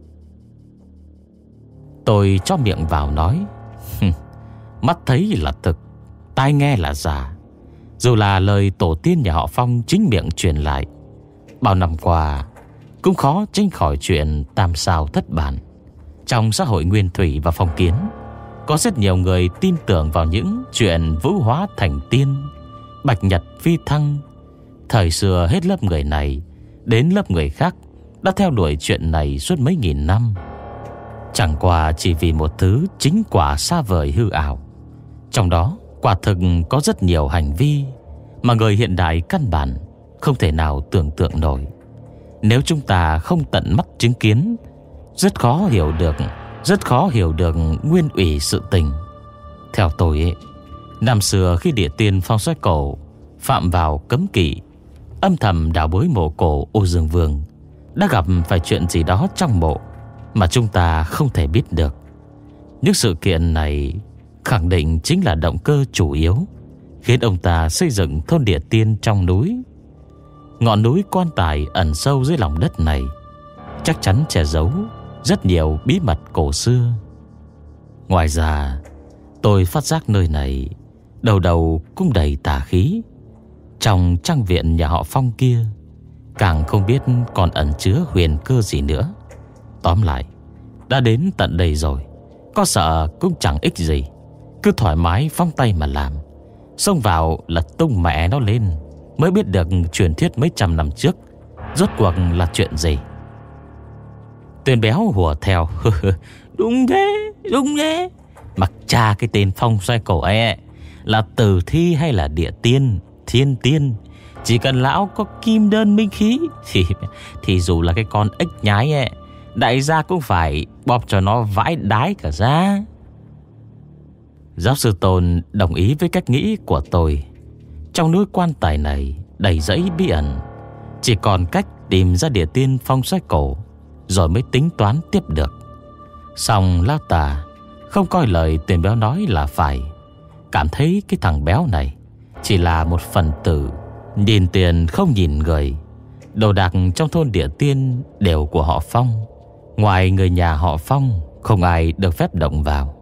Tôi cho miệng vào nói: mắt thấy là thực, tai nghe là giả. Dù là lời tổ tiên nhà họ Phong chính miệng truyền lại, bao năm qua cũng khó tránh khỏi chuyện tam sao thất bản. Trong xã hội nguyên thủy và phong kiến, có rất nhiều người tin tưởng vào những chuyện vũ hóa thành tiên, bạch nhật phi thăng. Thời xưa hết lớp người này đến lớp người khác đã theo đuổi chuyện này suốt mấy nghìn năm, chẳng qua chỉ vì một thứ chính quả xa vời hư ảo. Trong đó quả thực có rất nhiều hành vi mà người hiện đại căn bản không thể nào tưởng tượng nổi. Nếu chúng ta không tận mắt chứng kiến, rất khó hiểu được Rất khó hiểu được nguyên ủy sự tình. Theo tôi ấy, năm xưa khi địa tiên Phong Xoay Cổ phạm vào cấm kỵ, âm thầm đào bới mộ cổ Ô Dương Vương, đã gặp phải chuyện gì đó trong mộ mà chúng ta không thể biết được. Những sự kiện này khẳng định chính là động cơ chủ yếu khiến ông ta xây dựng thôn địa tiên trong núi. Ngọn núi quan tài ẩn sâu dưới lòng đất này chắc chắn che giấu rất nhiều bí mật cổ xưa. Ngoài ra, tôi phát giác nơi này đầu đầu cũng đầy tà khí. Trong trang viện nhà họ Phong kia càng không biết còn ẩn chứa huyền cơ gì nữa. Tóm lại, đã đến tận đây rồi, có sợ cũng chẳng ích gì. Cứ thoải mái phóng tay mà làm, xông vào lật tung mẹ nó lên, mới biết được truyền thuyết mấy trăm năm trước rốt cuộc là chuyện gì. Tuyền béo hùa theo. Đúng thế, đúng thế. Mặc cha cái tên Phong Xoay Cổ ấy là tử thi hay là địa tiên, thiên tiên, chỉ cần lão có kim đơn minh khí Thì thì dù là cái con ếch nhái ấy, đại gia cũng phải bóp cho nó vãi đái cả ra. Giáo sư Tôn đồng ý với cách nghĩ của tôi. Trong núi quan tài này đầy rẫy bí ẩn, chỉ còn cách tìm ra địa tiên Phong Xoay Cổ rồi mới tính toán tiếp được. Xong lão tà không coi lời Tuyền béo nói là phải, cảm thấy cái thằng béo này chỉ là một phần tử, nhìn tiền không nhìn người. Đồ đạc trong thôn địa tiên đều của họ Phong, ngoài người nhà họ Phong không ai được phép động vào.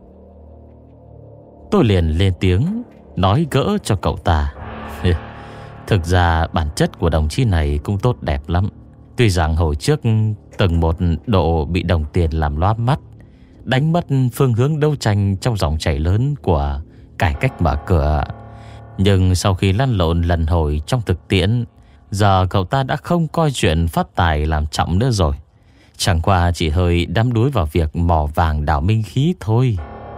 Tôi liền lên tiếng nói gỡ cho cậu ta. Thực ra bản chất của đồng chí này cũng tốt đẹp lắm. Tuy rằng hồi trước từng một độ bị đồng tiền làm loa mắt, đánh mất phương hướng đấu tranh trong dòng chảy lớn của cải cách mở cửa, nhưng sau khi lăn lộn lần hồi trong thực tiễn, giờ cậu ta đã không coi chuyện phát tài làm trọng nữa rồi. Chẳng qua chỉ hơi đắm đuối vào việc mỏ vàng đào minh khí thôi.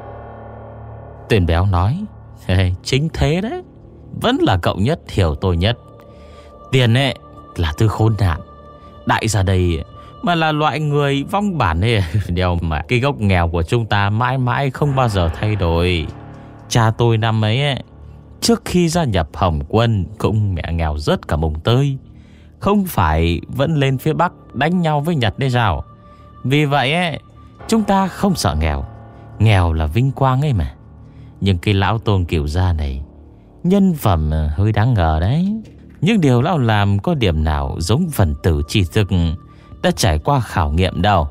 Tuyền béo nói. Hey, chính thế đấy. Vẫn là cậu nhất hiểu tôi nhất. Tiền ấy là thứ khốn nạn. Đại gia đây mà là loại người vong bản ấy, điều mà cái gốc nghèo của chúng ta mãi mãi không bao giờ thay đổi. Cha tôi năm ấy, ấy trước khi gia nhập Hồng Quân cũng mẹ nghèo rớt cả mồng tơi, không phải vẫn lên phía Bắc đánh nhau với Nhật đấy sao? Vì vậy ấy, chúng ta không sợ nghèo. Nghèo là vinh quang ấy mà. Nhưng cái lão Tôn Cửu Gia này nhân phẩm hơi đáng ngờ đấy. Nhưng điều lão làm có điểm nào giống phần tử tri thức đã trải qua khảo nghiệm đâu.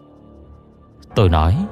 Tôi nói,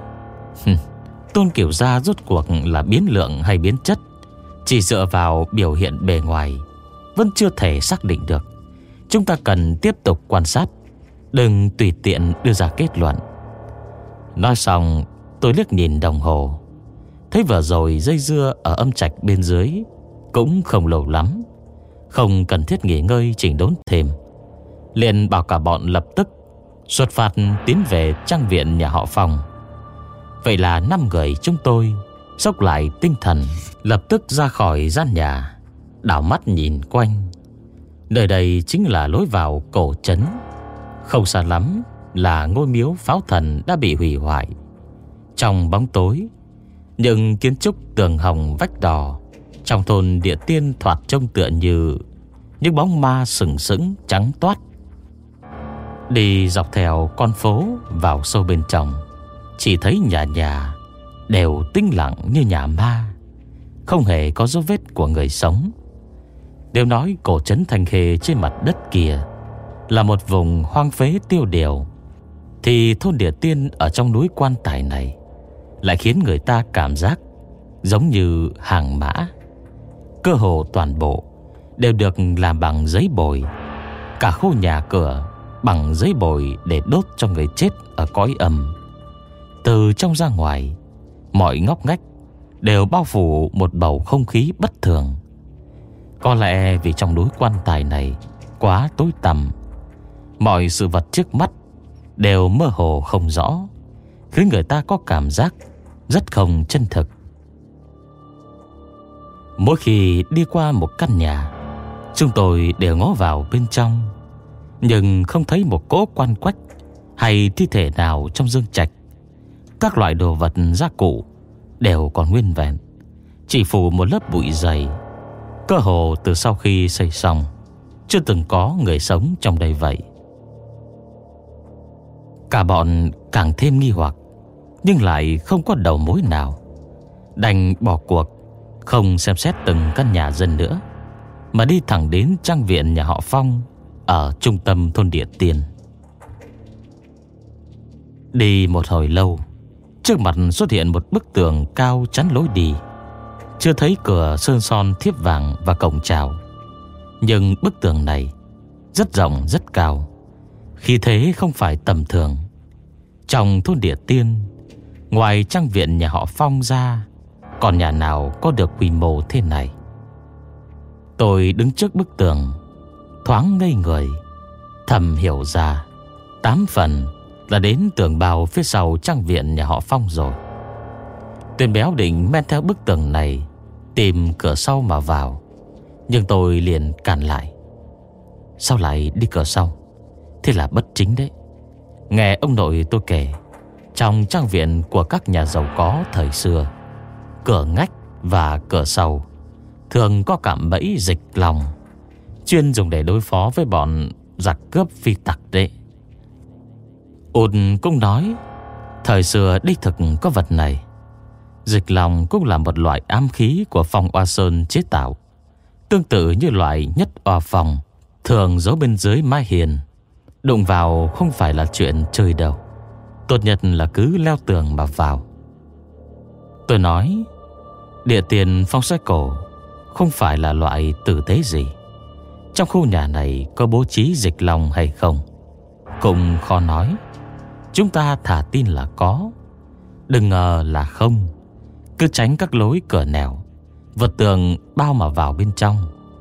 Tôn Cửu Gia rốt cuộc là biến lượng hay biến chất, chỉ dựa vào biểu hiện bề ngoài vẫn chưa thể xác định được. Chúng ta cần tiếp tục quan sát, đừng tùy tiện đưa ra kết luận. Nói xong, tôi liếc nhìn đồng hồ, thấy vừa rồi dây dưa ở âm trạch bên dưới cũng không lâu lắm, không cần thiết nghỉ ngơi chỉnh đốn thêm. Liền bảo cả bọn lập tức xuất phát tiến về trang viện nhà họ Phong. Vậy là năm người chúng tôi xốc lại tinh thần, lập tức ra khỏi gian nhà, đảo mắt nhìn quanh. Nơi đây chính là lối vào cổ trấn. Không xa lắm là ngôi miếu Pháo Thần đã bị hủy hoại. Trong bóng tối, những kiến trúc tường hồng vách đỏ trong thôn địa tiên thoạt trông tựa như những bóng ma sừng sững trắng toát. Đi dọc theo con phố vào sâu bên trong, chỉ thấy nhà nhà đều tĩnh lặng như nhà ma, không hề có dấu vết của người sống. Đều nói cổ trấn Thanh Khê trên mặt đất kia là một vùng hoang phế tiêu điều, thì thôn địa tiên ở trong núi quan tài này lại khiến người ta cảm giác giống như hàng mã. Cơ hồ toàn bộ đều được làm bằng giấy bồi, cả khu nhà cửa bằng giấy bồi để đốt cho người chết ở cõi âm. Từ trong ra ngoài, mọi ngóc ngách đều bao phủ một bầu không khí bất thường. Có lẽ vì trong núi quan tài này quá tối tăm, mọi sự vật trước mắt đều mơ hồ không rõ, khiến người ta có cảm giác rất không chân thực. Mỗi khi đi qua một căn nhà, chúng tôi đều ngó vào bên trong, nhưng không thấy một cỗ quan quách hay thi thể nào trong dương trạch. Các loại đồ vật gia cụ đều còn nguyên vẹn, chỉ phủ một lớp bụi dày. Cơ hồ từ sau khi xây xong, chưa từng có người sống trong đây vậy. Cả bọn càng thêm nghi hoặc, nhưng lại không có đầu mối nào. Đành bỏ cuộc, không xem xét từng căn nhà dân nữa, mà đi thẳng đến trang viện nhà họ Phong ở trung tâm thôn Địa Tiên. Đi một hồi lâu, trước mặt xuất hiện một bức tường cao chắn lối đi. Chưa thấy cửa sơn son thiếp vàng và cổng chào, nhưng bức tường này rất rộng rất cao, khí thế không phải tầm thường. Trong thôn Địa Tiên, ngoài trang viện nhà họ Phong ra, còn nhà nào có được quy mô thế này. Tôi đứng trước bức tường, thoáng ngây người, thầm hiểu ra tám phần là đến tường bao phía sau trang viện nhà họ Phong rồi. Tuyền béo định men theo bức tường này tìm cửa sau mà vào, nhưng tôi liền cản lại. Sao lại đi cửa sau? Thế là bất chính đấy. Nghe ông nội tôi kể, trong trang viện của các nhà giàu có thời xưa, cửa ngách và cửa sau thường có cạm bẫy dịch lòng, chuyên dùng để đối phó với bọn giặc cướp phi tặc đấy. Ôn cũng nói, thời xưa đích thực có vật này. Dịch lòng cũng là một loại ám khí của Phong Oa Sơn chế tạo, tương tự như loại nhất oa phòng thường giấu bên dưới mái hiền. Đụng vào không phải là chuyện chơi đâu, tốt nhất là cứ leo tường mà vào. Tôi nói, Địa Tiền Phong Xoay Cổ không phải là loại tử tế gì. Trong khu nhà này có bố trí dịch lòng hay không cũng khó nói. Chúng ta thả tin là có, đừng ngờ là không. Cứ tránh các lối cửa nẻo, vượt tường bao mà vào bên trong.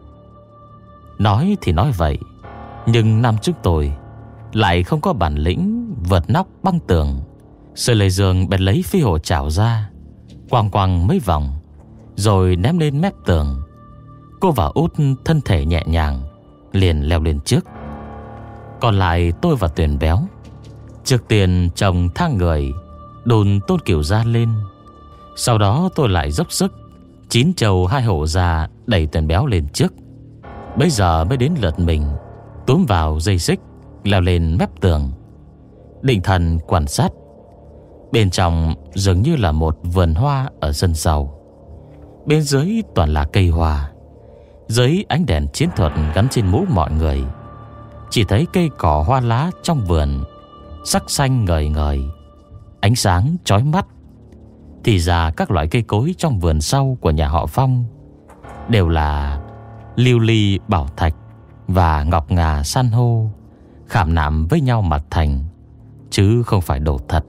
Nói thì nói vậy, nhưng năm chúng tôi lại không có bản lĩnh vượt nóc băng tường. Sơ Lê Dương bèn lấy phi hồ chảo ra, quăng quăng mấy vòng, rồi ném lên mép tường. Cô và Út thân thể nhẹ nhàng, liền leo lên trước. Còn lại tôi và Tuyền béo trước tiên chồng thang người đồn Tôn Kiều Gia lên. Sau đó tôi lại dốc sức chín trầu hai hổ ra đẩy Tuyền béo lên trước. Bây giờ mới đến lượt mình túm vào dây xích, leo lên mép tường, định thần quan sát. Bên trong dường như là một vườn hoa ở sân sau. Bên dưới toàn là cây hoa. Dưới ánh đèn chiến thuật gắn trên mũ mọi người, chỉ thấy cây cỏ hoa lá trong vườn sắc xanh ngời ngời, ánh sáng chói mắt. Thì ra các loại cây cối trong vườn sau của nhà họ Phong đều là lưu ly bảo thạch và ngọc ngà san hô khảm nạm với nhau mà thành, chứ không phải đồ thật.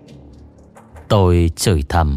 Tôi chửi thầm,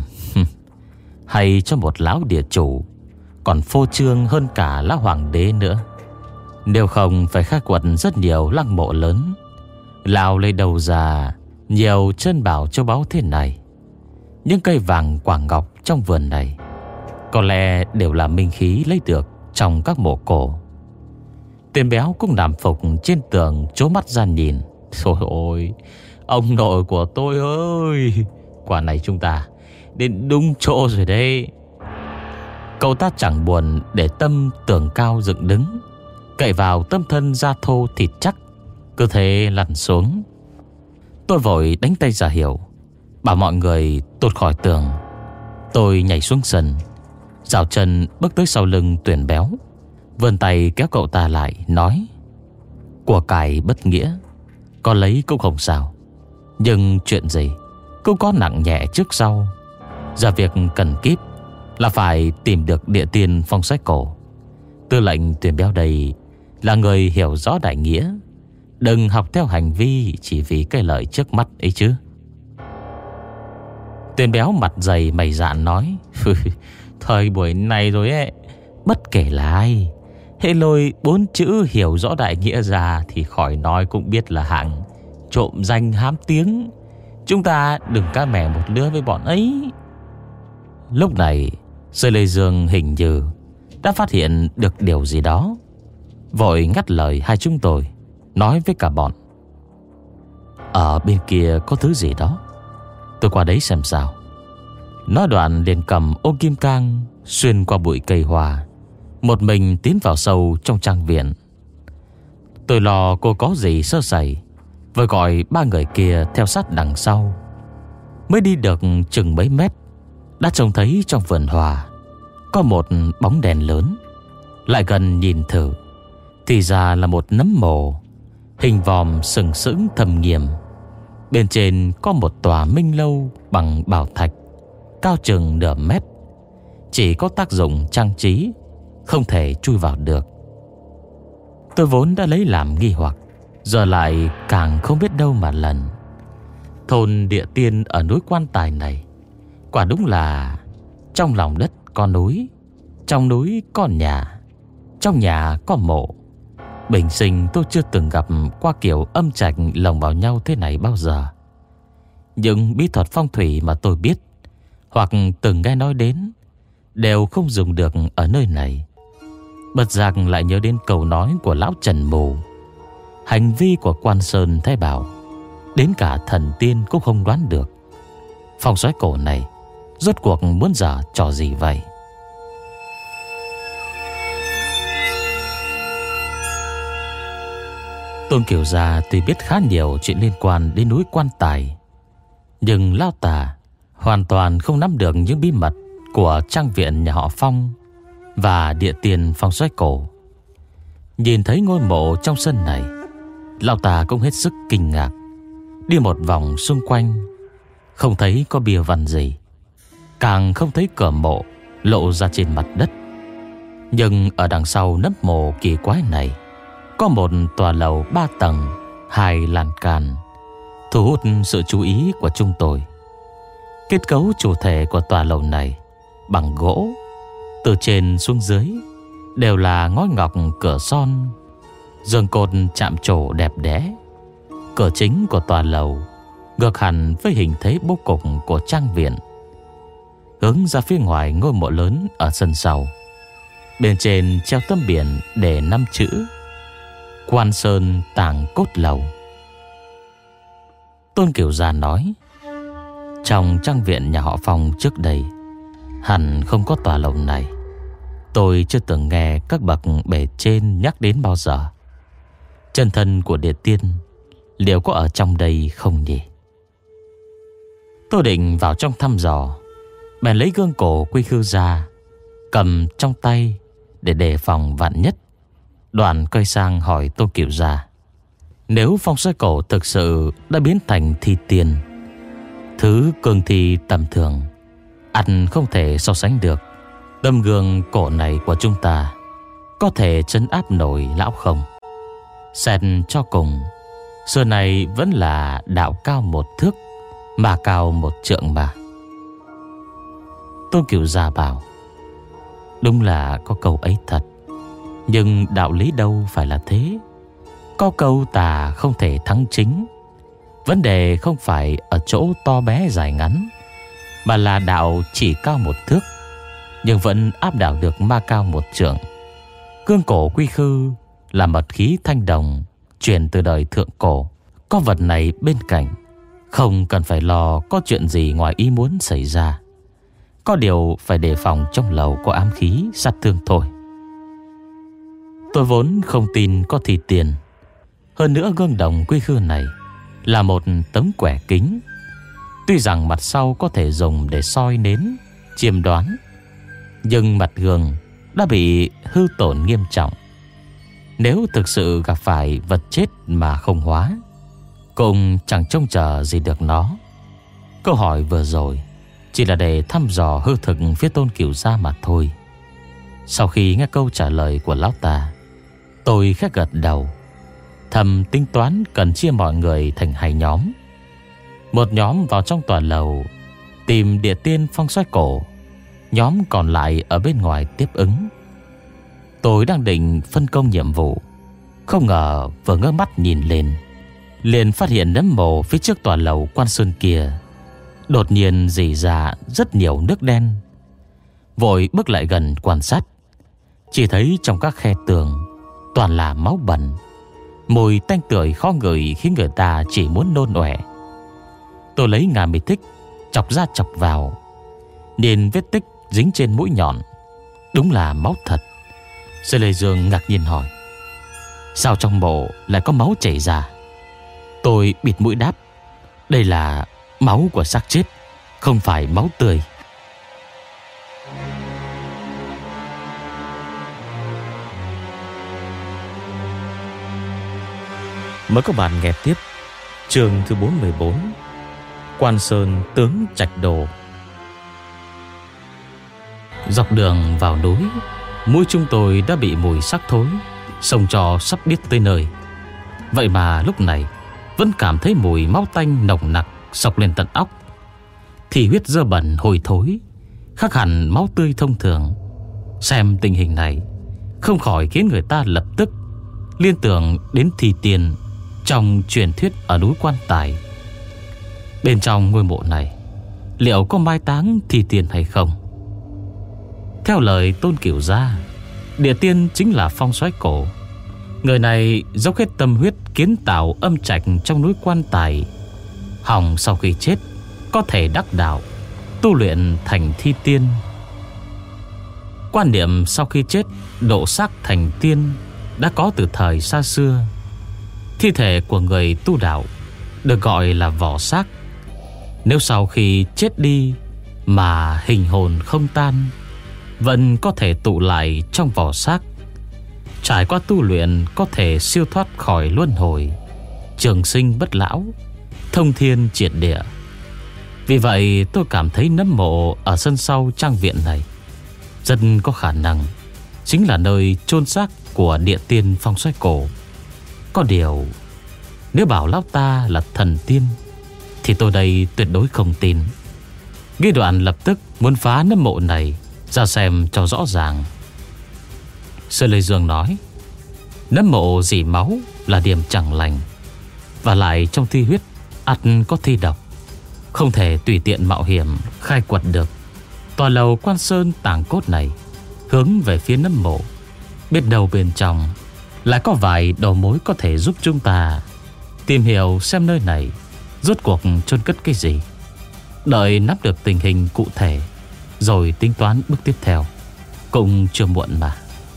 hay cho một lão địa chủ còn phô trương hơn cả lão hoàng đế nữa. Nếu không phải khai quật rất nhiều lăng mộ lớn, lão lấy đầu ra nhiều chân bảo châu báu thế này. Những cây vàng quả ngọc trong vườn này có lẽ đều là minh khí lấy được trong các mộ cổ. Tên béo cũng nằm phục trên tường, trố mắt ra nhìn. Thôi ôi, ông nội của tôi ơi, quả này chúng ta đến đúng chỗ rồi đấy. Cậu ta chẳng buồn để tâm tường cao dựng đứng, cậy vào tâm thân da thô thịt chắc, cứ thế lăn xuống. Tôi vội đánh tay ra hiệu, bảo mọi người tụt khỏi tường. Tôi nhảy xuống sân, dạo chân bước tới sau lưng Tuyền béo, vươn tay kéo cậu ta lại, nói: của cải bất nghĩa, có lấy cũng không sao, nhưng chuyện gì cũng có nặng nhẹ trước sau. Giờ việc cần kíp là phải tìm được Địa Tiên Phong Sách Cổ. Tư lệnh Tuyền béo đây là người hiểu rõ đại nghĩa, đừng học theo hành vi chỉ vì cái lợi trước mắt ấy chứ. Tên béo mặt dày mày dạn nói: Thời buổi này rồi ấy, bất kể là ai, hễ lôi bốn chữ hiểu rõ đại nghĩa ra thì khỏi nói cũng biết là hạng trộm danh hám tiếng. Chúng ta đừng cá mè một lứa với bọn ấy. Lúc này Sơi Lê Dương hình như đã phát hiện được điều gì đó, vội ngắt lời hai chúng tôi, nói với cả bọn: Ở bên kia có thứ gì đó, tôi qua đấy xem sao. Nói đoạn liền cầm ô kim cang xuyên qua bụi cây hoa, một mình tiến vào sâu trong trang viện. Tôi lo cô có gì sơ sẩy, vừa gọi ba người kia theo sát đằng sau. Mới đi được chừng mấy mét, đã trông thấy trong vườn hoa có một bóng đèn lớn. Lại gần nhìn thử thì ra là một nấm mồ, hình vòm sừng sững thâm nghiêm. Bên trên có một tòa minh lâu bằng bảo thạch, cao chừng nửa mét, chỉ có tác dụng trang trí, không thể chui vào được. Tôi vốn đã lấy làm nghi hoặc, giờ lại càng không biết đâu mà lần. Thôn Địa Tiên ở núi Quan Tài này quả đúng là trong lòng đất có núi, trong núi có nhà, trong nhà có mộ. Bình sinh tôi chưa từng gặp qua kiểu âm trạch lồng vào nhau thế này bao giờ. Những bí thuật phong thủy mà tôi biết hoặc từng nghe nói đến đều không dùng được ở nơi này. Bật giác lại nhớ đến câu nói của lão Trần Mù: hành vi của Quan Sơn Thái Bảo đến cả thần tiên cũng không đoán được. Phong soái cổ này rốt cuộc muốn giở trò gì vậy? Tôn Kiều Gia tuy biết khá nhiều chuyện liên quan đến núi Quan Tài, nhưng lão ta hoàn toàn không nắm được những bí mật của trang viện nhà họ Phong và địa tiền phong soái cổ. Nhìn thấy ngôi mộ trong sân này, lão ta cũng hết sức kinh ngạc. Đi một vòng xung quanh, không thấy có bìa văn gì, càng không thấy cửa mộ lộ ra trên mặt đất. Nhưng ở đằng sau nấm mộ kỳ quái này có một tòa lầu ba tầng, hai lan can, thu hút sự chú ý của chúng tôi. Kết cấu chủ thể của tòa lầu này bằng gỗ, từ trên xuống dưới đều là ngói ngọc cửa son, giường cột chạm trổ đẹp đẽ. Cửa chính của tòa lầu ngược hẳn với hình thế bố cục của trang viện, hướng ra phía ngoài ngôi mộ lớn ở sân sau. Bên trên treo tấm biển để năm chữ Quan Sơn Tàng Cốt Lầu. Tôn Kiều Gia nói: trong trang viện nhà họ Phong trước đây hẳn không có tòa lầu này. Tôi chưa từng nghe các bậc bề trên nhắc đến bao giờ. Chân thân của địa tiên liệu có ở trong đây không nhỉ? Tôi định vào trong thăm dò, bèn lấy gương cổ quy khư ra, cầm trong tay để đề phòng vạn nhất. Đoạn quay sang hỏi Tôn Kiều Gia: nếu phong soái cổ thực sự đã biến thành thi tiên, thứ cường thi tầm thường, ắt không thể so sánh được, tấm gương cổ này của chúng ta có thể trấn áp nổi lão không? Xét cho cùng, xưa này vẫn là đạo cao một thước mà cao một trượng mà. Tôn Kiều Gia bảo: đúng là có câu ấy thật, nhưng đạo lý đâu phải là thế. Có câu tà không thể thắng chính. Vấn đề không phải ở chỗ to bé dài ngắn, mà là đạo chỉ cao một thước nhưng vẫn áp đảo được ma cao một trượng. Gương cổ quy khư là mật khí thanh đồng truyền từ đời thượng cổ. Có vật này bên cạnh, không cần phải lo có chuyện gì ngoài ý muốn xảy ra. Có điều phải đề phòng trong lầu có ám khí sát thương thôi. Tôi vốn không tin có thi tiền. Hơn nữa gương đồng quy khư này là một tấm quẻ kính. Tuy rằng mặt sau có thể dùng để soi nến chiêm đoán, nhưng mặt gương đã bị hư tổn nghiêm trọng. Nếu thực sự gặp phải vật chết mà không hóa, cũng chẳng trông chờ gì được nó. Câu hỏi vừa rồi chỉ là để thăm dò hư thực phía Tôn Kiều Gia mà thôi. Sau khi nghe câu trả lời của lão ta, tôi khẽ gật đầu, thầm tính toán cần chia mọi người thành hai nhóm. Một nhóm vào trong tòa lầu tìm địa tiên phong xoáy cổ. Nhóm còn lại ở bên ngoài tiếp ứng. Tôi đang định phân công nhiệm vụ, không ngờ vừa ngước mắt nhìn lên, liền phát hiện nấm mồ phía trước tòa lầu Quan Sơn kia đột nhiên rỉ ra rất nhiều nước đen. Vội bước lại gần quan sát, chỉ thấy trong các khe tường toàn là máu bẩn, mùi tanh tưởi khó ngửi khiến người ta chỉ muốn nôn ọe. Tôi lấy ngà mì thích chọc ra chọc vào, nhìn vết tích dính trên mũi nhọn, đúng là máu thật. Sư Lê Dương ngạc nhiên hỏi: sao trong mộ lại có máu chảy ra? Tôi bịt mũi đáp: đây là máu của xác chết, không phải máu tươi. Mời các bạn nghe tiếp chương thứ bốn mươi bốn, Quan Sơn tướng Trạch Đồ. Dọc đường vào núi, mũi chúng tôi đã bị mùi xác thối xông cho sắp điếc tới nơi. Vậy mà lúc này vẫn cảm thấy mùi máu tanh nồng nặc xộc lên tận óc. Thì huyết dơ bẩn hôi thối, khác hẳn máu tươi thông thường. Xem tình hình này, không khỏi khiến người ta lập tức liên tưởng đến thi tiền trong truyền thuyết ở núi Quan Tài. Bên trong ngôi mộ này liệu có mai táng thi tiền hay không? Theo lời Tôn Cửu Gia, địa tiên chính là Phong Soái Cổ. Người này dốc hết tâm huyết kiến tạo âm trạch trong núi Quan Tài, hòng sau khi chết có thể đắc đạo, tu luyện thành thi tiên. Quan niệm sau khi chết độ xác thành tiên đã có từ thời xa xưa. Thi thể của người tu đạo được gọi là vỏ xác. Nếu sau khi chết đi mà hình hồn không tan, vẫn có thể tụ lại trong vỏ xác, trải qua tu luyện có thể siêu thoát khỏi luân hồi, trường sinh bất lão, thông thiên triệt địa. Vì vậy tôi cảm thấy nấm mộ ở sân sau trang viện này rất có khả năng chính là nơi chôn xác của địa tiên Phong Soái Cổ. Có điều, nếu bảo lão ta là thần tiên thì tôi đây tuyệt đối không tin. Ghi Đoạn lập tức muốn phá nấm mộ này ra xem cho rõ ràng. Sơn Lê Dương nói: nấm mộ dỉ máu là điểm chẳng lành, và lại trong thi huyết ắt có thi độc, không thể tùy tiện mạo hiểm khai quật được. Tòa lầu Quan Sơn tàng cốt này hướng về phía nấm mộ, biết đâu bên trong lại có vài đầu mối có thể giúp chúng ta tìm hiểu xem nơi này rốt cuộc chôn cất cái gì. Đợi nắm được tình hình cụ thể rồi tính toán bước tiếp theo cũng chưa muộn mà.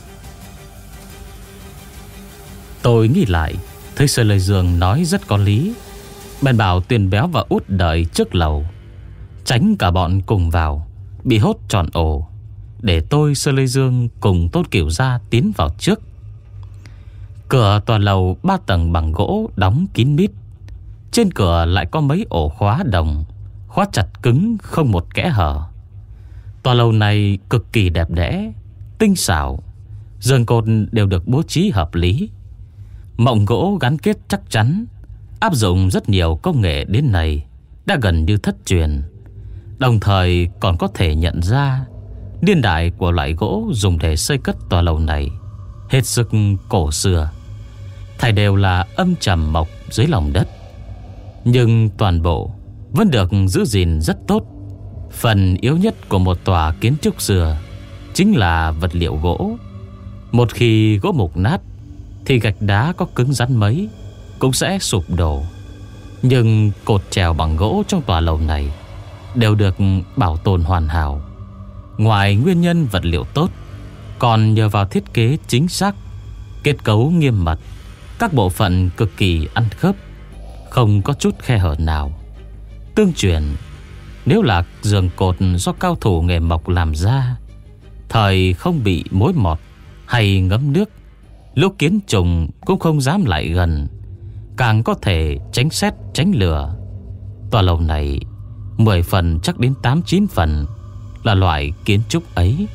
Tôi nghĩ lại, thấy Sơn Lê Dương nói rất có lý, bèn bảo Tuyền Béo và Út đợi trước lầu, tránh cả bọn cùng vào bị hốt tròn ổ, để tôi, Sơn Lê Dương cùng Tôn Cửu Gia tiến vào trước. Cửa tòa lầu ba tầng bằng gỗ đóng kín mít, trên cửa lại có mấy ổ khóa đồng, khóa chặt cứng không một kẽ hở. Tòa lầu này cực kỳ đẹp đẽ, tinh xảo, giường cột đều được bố trí hợp lý, mộng gỗ gắn kết chắc chắn, áp dụng rất nhiều công nghệ đến nay đã gần như thất truyền. Đồng thời còn có thể nhận ra niên đại của loại gỗ dùng để xây cất tòa lầu này hết sức cổ xưa, thảy đều là âm trầm mộc dưới lòng đất, nhưng toàn bộ vẫn được giữ gìn rất tốt. Phần yếu nhất của một tòa kiến trúc xưa chính là vật liệu gỗ. Một khi gỗ mục nát thì gạch đá có cứng rắn mấy cũng sẽ sụp đổ. Nhưng cột trèo bằng gỗ trong tòa lầu này đều được bảo tồn hoàn hảo. Ngoài nguyên nhân vật liệu tốt, còn nhờ vào thiết kế chính xác, kết cấu nghiêm mật, các bộ phận cực kỳ ăn khớp, không có chút khe hở nào. Tương truyền, nếu là giường cột do cao thủ nghề mộc làm ra, thời không bị mối mọt hay ngấm nước, lúc kiến trùng cũng không dám lại gần, càng có thể tránh sét tránh lửa. Tòa lầu này mười phần chắc đến tám chín phần là loại kiến trúc ấy.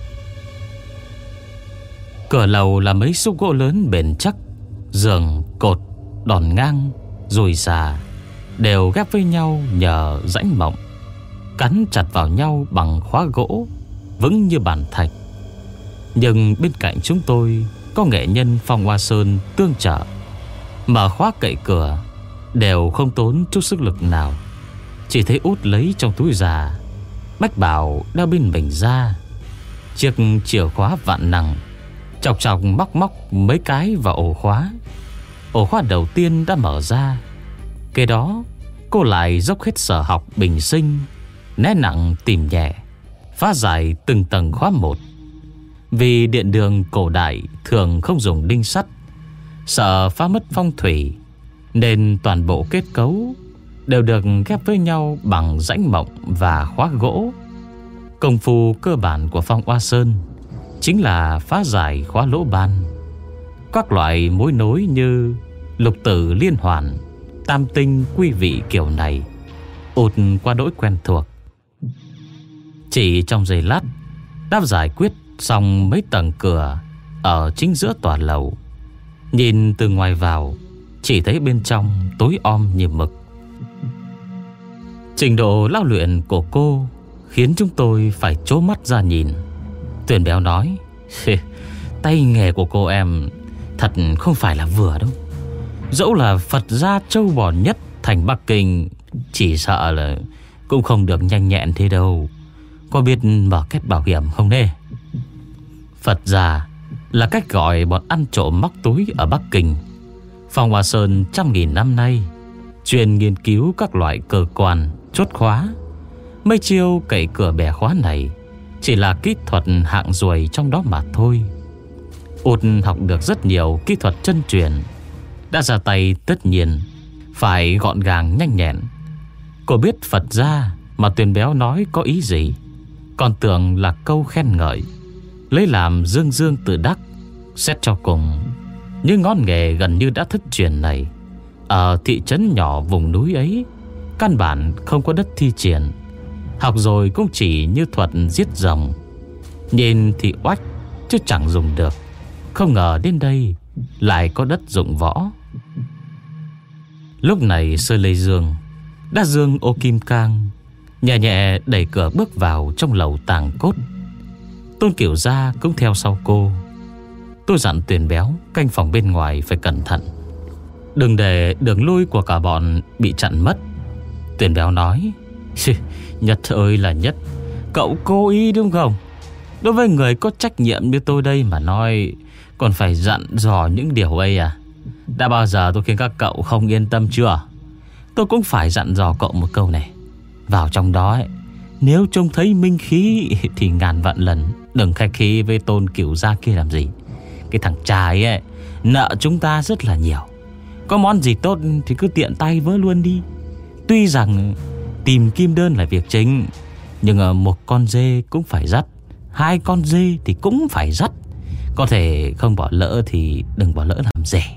Cửa lầu là mấy xúc gỗ lớn bền chắc, giường, cột, đòn ngang, dùi xà đều ghép với nhau nhờ rãnh mộng. cắn chặt vào nhau bằng khóa gỗ vững như bàn thạch. Nhưng bên cạnh chúng tôi có nghệ nhân Phong Hoa Sơn tương trợ, mở khóa cậy cửa đều không tốn chút sức lực nào. Chỉ thấy út lấy trong túi già Bách Bảo đeo bên mình ra chiếc chìa khóa vạn nặng, chọc chọc móc móc mấy cái vào ổ khóa. Ổ khóa đầu tiên đã mở ra, kế đó cô lại dốc hết sở học bình sinh, né nặng tìm nhẹ, phá giải từng tầng khóa một. Vì điện đường cổ đại thường không dùng đinh sắt, sợ phá mất phong thủy, nên toàn bộ kết cấu đều được ghép với nhau bằng rãnh mộng và khóa gỗ. Công phu cơ bản của Phong Hoa Sơn chính là phá giải khóa lỗ ban. Các loại mối nối như lục tử liên hoàn, tam tinh quý vị kiểu này út qua đỗi quen thuộc. Chỉ trong giây lát đã giải quyết xong mấy tầng cửa ở chính giữa tòa lầu. Nhìn từ ngoài vào, chỉ thấy bên trong tối om như mực. Trình độ lao luyện của cô khiến chúng tôi phải trố mắt ra nhìn. Tuyền Béo nói: tay nghề của cô em thật không phải là vừa đâu. Dẫu là Phật gia châu bò nhất thành Bắc Kinh, chỉ sợ là cũng không được nhanh nhẹn thế đâu. Có biết mở kết bảo hiểm không nè? Phật gia là cách gọi bọn ăn trộm móc túi ở Bắc Kinh. Phong Hoa Sơn trăm nghìn năm nay chuyên nghiên cứu các loại cơ quan chốt khóa. Mấy chiêu cậy cửa bẻ khóa này chỉ là kỹ thuật hạng ruồi trong đó mà thôi. Út học được rất nhiều kỹ thuật chân truyền, đã ra tay tất nhiên phải gọn gàng nhanh nhẹn. Cô biết Phật gia mà Tuyền Béo nói có ý gì, còn tưởng là câu khen ngợi, lấy làm dương dương tự đắc. Xét cho cùng, những ngón nghề gần như đã thất truyền này ở thị trấn nhỏ vùng núi ấy căn bản không có đất thi triển. Học rồi cũng chỉ như thuật giết rồng, nhìn thì oách chứ chẳng dùng được. Không ngờ đến đây lại có đất dụng võ. Lúc này Sơ Lê Dương đã dương ô kim cang, nhẹ nhẹ đẩy cửa bước vào trong lầu tàng cốt. Tôn Kiểu Gia cũng theo sau cô. Tôi dặn Tuyền Béo canh phòng bên ngoài phải cẩn thận, đừng để đường lui của cả bọn bị chặn mất. Tuyền Béo nói: Nhất ơi là Nhất, cậu cố ý đúng không? Đối với người có trách nhiệm như tôi đây mà nói, còn phải dặn dò những điều ấy à? Đã bao giờ tôi khiến các cậu không yên tâm chưa? Tôi cũng phải dặn dò cậu một câu này. Vào trong đó ấy, nếu trông thấy minh khí thì ngàn vạn lần đừng khách khí với Tôn Kiểu Gia kia làm gì. Cái thằng trai ấy nợ chúng ta rất là nhiều, có món gì tốt thì cứ tiện tay vớ luôn đi. Tuy rằng tìm kim đơn là việc chính, nhưng một con dê cũng phải dắt, hai con dê thì cũng phải dắt. Có thể không bỏ lỡ thì đừng bỏ lỡ làm rẻ.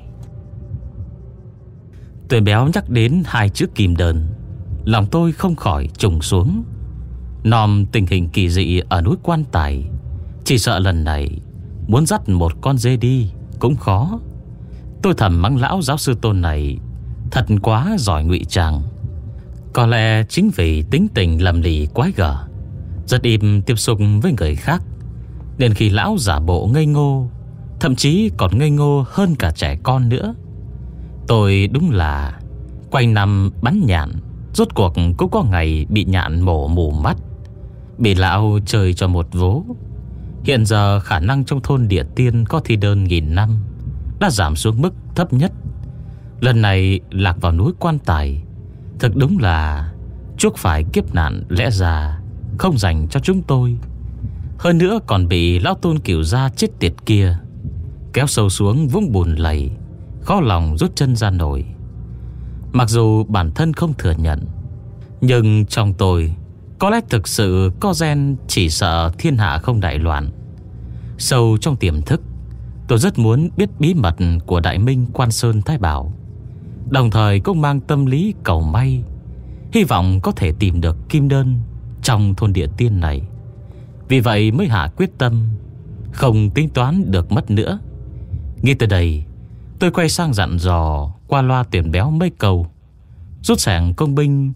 Tuyền Béo nhắc đến hai chữ kim đơn, lòng tôi không khỏi trùng xuống. Nòm tình hình kỳ dị ở núi Quan Tài, chỉ sợ lần này muốn dắt một con dê đi cũng khó. Tôi thầm mắng lão giáo sư Tôn này thật quá giỏi ngụy trang. Có lẽ chính vì tính tình lầm lì quái gở, rất im tiếp xúc với người khác, nên khi lão giả bộ ngây ngô, thậm chí còn ngây ngô hơn cả trẻ con nữa. Tôi đúng là quanh năm bắn nhạn, rốt cuộc cũng có ngày bị nhạn mổ mù mắt, bị lão chơi cho một vố. Hiện giờ khả năng trong thôn Địa Tiên có thi đơn nghìn năm đã giảm xuống mức thấp nhất. Lần này lạc vào núi Quan Tài, thực đúng là chuốc phải kiếp nạn lẽ ra không dành cho chúng tôi. Hơn nữa còn bị lão Tôn Kiểu Gia chết tiệt kia kéo sâu xuống vũng bùn lầy, khó lòng rút chân ra nổi. Mặc dù bản thân không thừa nhận, nhưng trong tôi có lẽ thực sự có gen chỉ sợ thiên hạ không đại loạn. Sâu trong tiềm thức, tôi rất muốn biết bí mật của Đại Minh Quan Sơn Thái Bảo, đồng thời cũng mang tâm lý cầu may, hy vọng có thể tìm được kim đơn trong thôn Địa Tiên này. Vì vậy mới hạ quyết tâm không tính toán được mất nữa. Nghĩ tới đây, tôi quay sang dặn dò qua loa Tuyền Béo mấy câu, rút sẻng công binh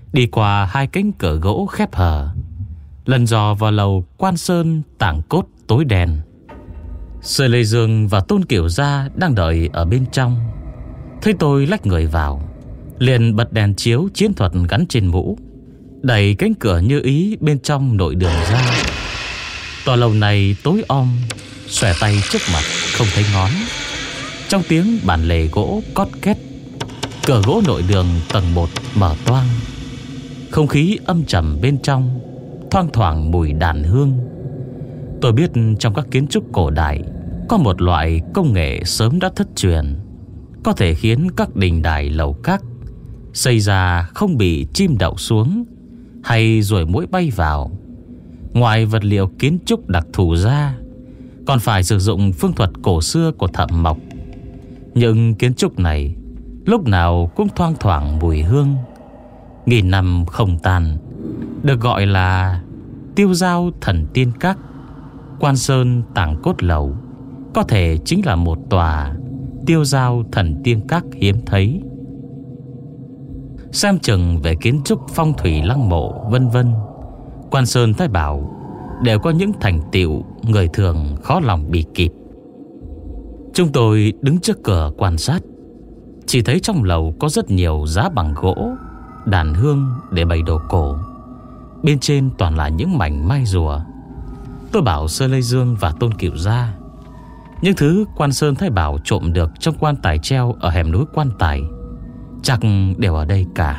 đi qua hai cánh cửa gỗ khép hờ, lần dò vào lầu Quan Sơn tảng cốt tối đen. Sở Lê Dương và Tôn Kiểu Gia đang đợi ở bên trong. Thấy tôi lách người vào, liền bật đèn chiếu chiến thuật gắn trên mũ, đẩy cánh cửa như ý bên trong nội đường ra. Tòa lầu này tối om, xòe tay trước mặt không thấy ngón. Trong tiếng bản lề gỗ cót két, cửa gỗ nội đường tầng một mở toang. Không khí âm trầm bên trong, thoang thoảng mùi đàn hương. Tôi biết trong các kiến trúc cổ đại có một loại công nghệ sớm đã thất truyền, có thể khiến các đình đài lầu các xây ra không bị chim đậu xuống hay ruồi muỗi bay vào. Ngoài vật liệu kiến trúc đặc thù ra, còn phải sử dụng phương thuật cổ xưa của thợ mộc. Nhưng kiến trúc này lúc nào cũng thoang thoảng mùi hương, nghìn năm không tan, được gọi là Tiêu Giao Thần Tiên Các. Quan Sơn tảng cốt lầu có thể chính là một tòa Tiêu Giao Thần Tiên Các hiếm thấy. Xem chừng về kiến trúc, phong thủy, lăng mộ vân vân, Quan Sơn Thái Bảo đều có những thành tựu người thường khó lòng bì kịp. Chúng tôi đứng trước cửa quan sát, chỉ thấy trong lầu có rất nhiều giá bằng gỗ, đàn hương để bày đồ cổ. Bên trên toàn là những mảnh mai rùa. Tôi bảo Sơ Lê Dương và Tôn Cửu Gia, những thứ Quan Sơn Thái Bảo trộm được trong quan tài treo ở hẻm núi Quan Tài chắc đều ở đây cả.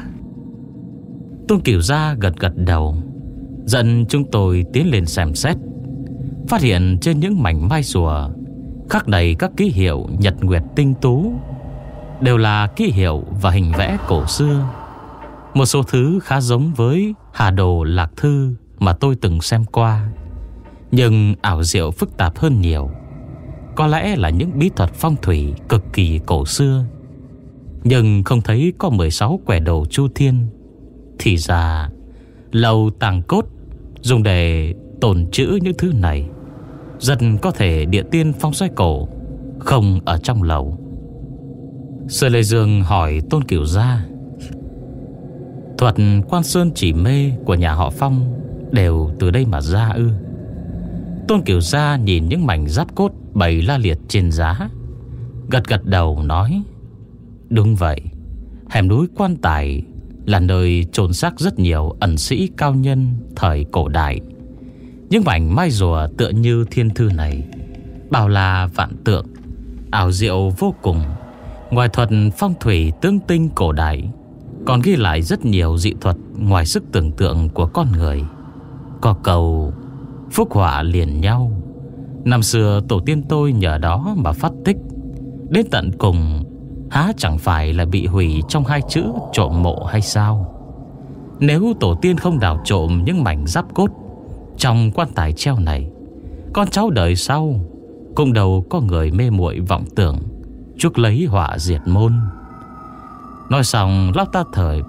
Tôn Cửu Gia gật gật đầu, dẫn chúng tôi tiến lên xem xét. Phát hiện trên những mảnh mai rùa khắc đầy các ký hiệu nhật nguyệt tinh tú, đều là ký hiệu và hình vẽ cổ xưa. Một số thứ khá giống với Hà Đồ Lạc Thư mà tôi từng xem qua, nhưng ảo diệu phức tạp hơn nhiều. Có lẽ là những bí thuật phong thủy cực kỳ cổ xưa. Nhưng không thấy có mười sáu quẻ đồ chu thiên. Thì ra lầu tàng cốt dùng để tồn trữ những thứ này, rất có thể địa tiên phong xoay cổ không ở trong lầu. Sở Lê Dương hỏi Tôn Cửu Gia, thuật Quan Sơn chỉ mê của nhà họ Phong đều từ đây mà ra ư? Tôn Cửu Gia nhìn những mảnh giáp cốt bày la liệt trên giá, gật gật đầu nói, đúng vậy. Hẻm núi Quan Tài là nơi chôn xác rất nhiều ẩn sĩ cao nhân thời cổ đại. Những mảnh mai rùa tựa như thiên thư này bảo là vạn tượng, ảo diệu vô cùng. Ngoài thuật phong thủy tương tinh cổ đại, còn ghi lại rất nhiều dị thuật ngoài sức tưởng tượng của con người. Có câu phúc họa liền nhau, năm xưa tổ tiên tôi nhờ đó mà phát tích, đến tận cùng há chẳng phải là bị hủy trong hai chữ trộm mộ hay sao? Nếu tổ tiên không đào trộm những mảnh giáp cốt trong quan tài treo này, con cháu đời sau cũng đâu có người mê muội vọng tưởng chuốc lấy họa diệt môn. Nói xong lão ta thở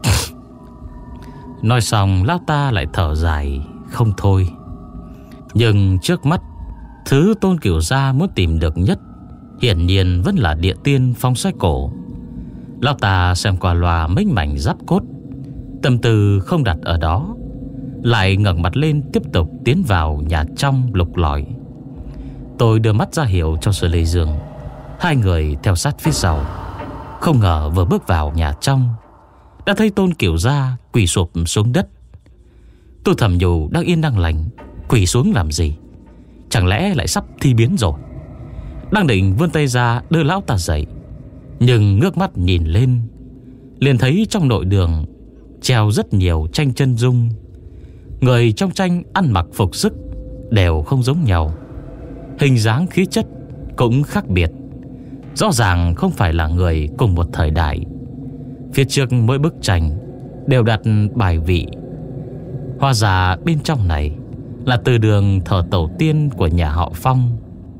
Nói xong lão ta lại thở dài không thôi. Nhưng trước mắt, thứ Tôn Cửu Gia muốn tìm được nhất hiển nhiên vẫn là địa tiên phong xoay cổ. Lão ta xem qua loa mấy mảnh giáp cốt, tâm tư không đặt ở đó, lại ngẩng mặt lên tiếp tục tiến vào nhà trong lục lọi. Tôi đưa mắt ra hiệu cho Sở Lê Dương, hai người theo sát phía sau. Không ngờ vừa bước vào nhà trong, đã thấy Tôn Cửu Gia quỳ sụp xuống đất. Tôi thầm nhủ đang yên đang lành, quỳ xuống làm gì? Chẳng lẽ lại sắp thi biến rồi? Đang định vươn tay ra đưa lão ta dậy, nhưng ngước mắt nhìn lên, liền thấy trong nội đường treo rất nhiều tranh chân dung. Người trong tranh ăn mặc phục sức đều không giống nhau, hình dáng khí chất cũng khác biệt, rõ ràng không phải là người cùng một thời đại. Phía trước mỗi bức tranh đều đặt bài vị. Hóa ra bên trong này là từ đường thờ tổ tiên của nhà họ Phong.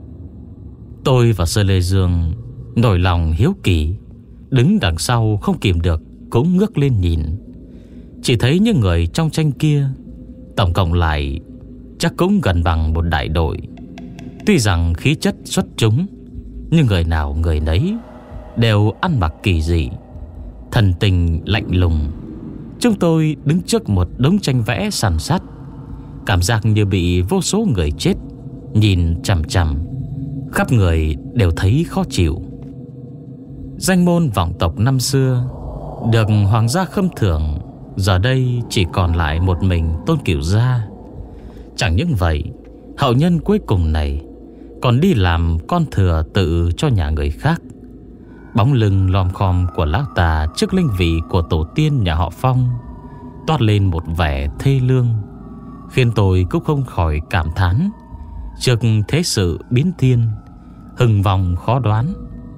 Tôi và Sơ Lê Dương nổi lòng hiếu kỳ, đứng đằng sau không kìm được cũng ngước lên nhìn. Chỉ thấy những người trong tranh kia tổng cộng lại chắc cũng gần bằng một đại đội. Tuy rằng khí chất xuất chúng, nhưng người nào người nấy đều ăn mặc kỳ dị, thần tình lạnh lùng. Chúng tôi đứng trước một đống tranh vẽ sàn sắt, cảm giác như bị vô số người chết nhìn chằm chằm, khắp người đều thấy khó chịu. Danh môn vọng tộc năm xưa được hoàng gia khâm thưởng, giờ đây chỉ còn lại một mình Tôn Cửu gia. Chẳng những vậy, hậu nhân cuối cùng này còn đi làm con thừa tự cho nhà người khác. Bóng lưng lom khom của lão tà trước linh vị của tổ tiên nhà họ Phong toát lên một vẻ thê lương, khiến tôi cũng không khỏi cảm thán trước thế sự biến thiên, hừng vòng khó đoán.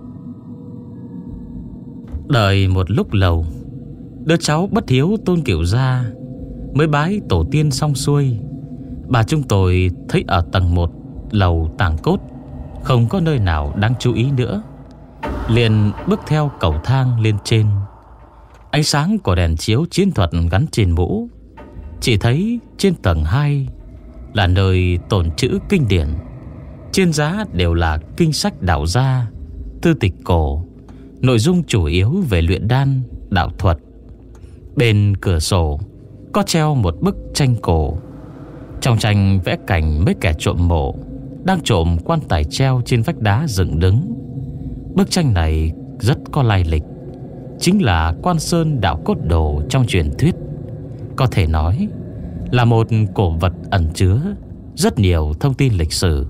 Đợi một lúc lâu, đứa cháu bất hiếu Tôn Cửu gia mới bái tổ tiên xong xuôi, bà chúng tôi thấy ở tầng một lầu tàng cốt không có nơi nào đáng chú ý nữa, liền bước theo cầu thang lên trên. Ánh sáng của đèn chiếu chiến thuật gắn trên mũ, chỉ thấy trên tầng hai là nơi tồn trữ kinh điển. Trên giá đều là kinh sách đạo gia, thư tịch cổ, nội dung chủ yếu về luyện đan, đạo thuật. Bên cửa sổ có treo một bức tranh cổ. Trong tranh vẽ cảnh mấy kẻ trộm mộ đang trộm quan tài treo trên vách đá dựng đứng. Bức tranh này rất có lai lịch, chính là Quan Sơn Đạo Cốt Đồ trong truyền thuyết. Có thể nói là một cổ vật ẩn chứa rất nhiều thông tin lịch sử.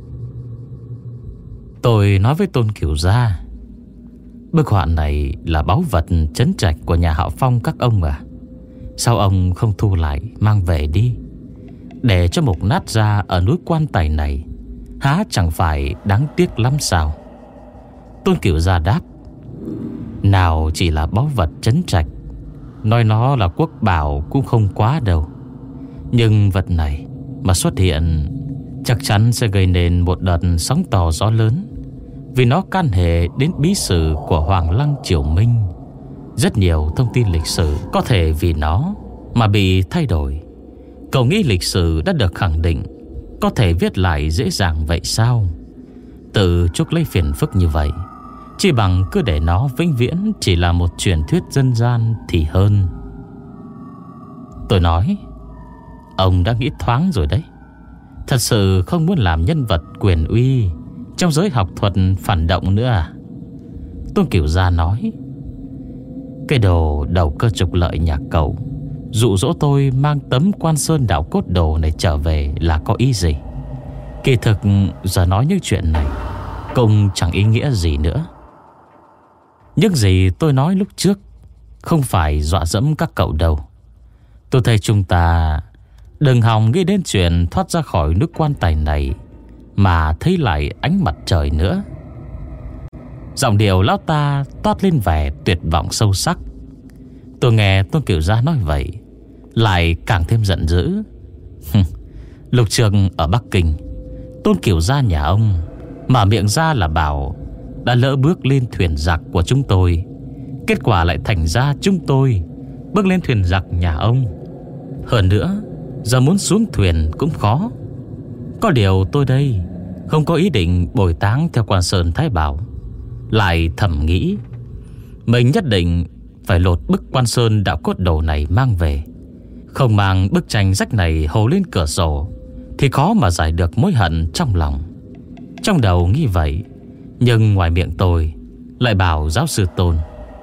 Tôi nói với Tôn Cửu gia, bức họa này là báu vật trấn trạch của nhà họ Phong các ông à? Sao ông không thu lại mang về đi, để cho mục nát ra ở núi quan tài này, há chẳng phải đáng tiếc lắm sao? Tôn Cửu gia đáp, nào chỉ là báu vật trấn trạch, nói nó là quốc bảo cũng không quá đâu. Nhưng vật này mà xuất hiện chắc chắn sẽ gây nên một đợt sóng to gió lớn, vì nó can hệ đến bí sử của Hoàng Lăng Triều Minh. Rất nhiều thông tin lịch sử có thể vì nó mà bị thay đổi. Cậu nghĩ lịch sử đã được khẳng định có thể viết lại dễ dàng vậy sao? Tự chuốc lấy phiền phức như vậy, chỉ bằng cứ để nó vĩnh viễn chỉ là một truyền thuyết dân gian thì hơn. Tôi nói, ông đã nghĩ thoáng rồi đấy. Thật sự không muốn làm nhân vật quyền uy trong giới học thuật phản động nữa à? Tôn Cửu gia nói, cái đồ đầu cơ trục lợi nhà cậu dụ dỗ tôi mang tấm Quan Sơn Đạo Cốt Đồ này trở về là có ý gì? Kỳ thực giờ nói những chuyện này cũng chẳng ý nghĩa gì nữa. Những gì tôi nói lúc trước không phải dọa dẫm các cậu đâu. Tôi thấy chúng ta đừng hòng nghĩ đến chuyện thoát ra khỏi nước quan tài này mà thấy lại ánh mặt trời nữa. Giọng điệu lão ta toát lên vẻ tuyệt vọng sâu sắc. Tôi nghe Tôn Cửu gia nói vậy lại càng thêm giận dữ. Lục trường ở Bắc Kinh, Tôn Cửu gia nhà ông mở miệng ra là bảo đã lỡ bước lên thuyền giặc của chúng tôi, kết quả lại thành ra chúng tôi bước lên thuyền giặc nhà ông. Hơn nữa, giờ muốn xuống thuyền cũng khó. Có điều tôi đây không có ý định bồi táng theo Quan Sơn Thái Bảo, lại thầm nghĩ mình nhất định phải lột bức Quan Sơn Đạo Cốt Đồ này mang về. Không mang bức tranh rách này hầu lên cửa sổ thì khó mà giải được mối hận trong lòng. Trong đầu nghĩ vậy, nhưng ngoài miệng tôi lại bảo giáo sư Tôn,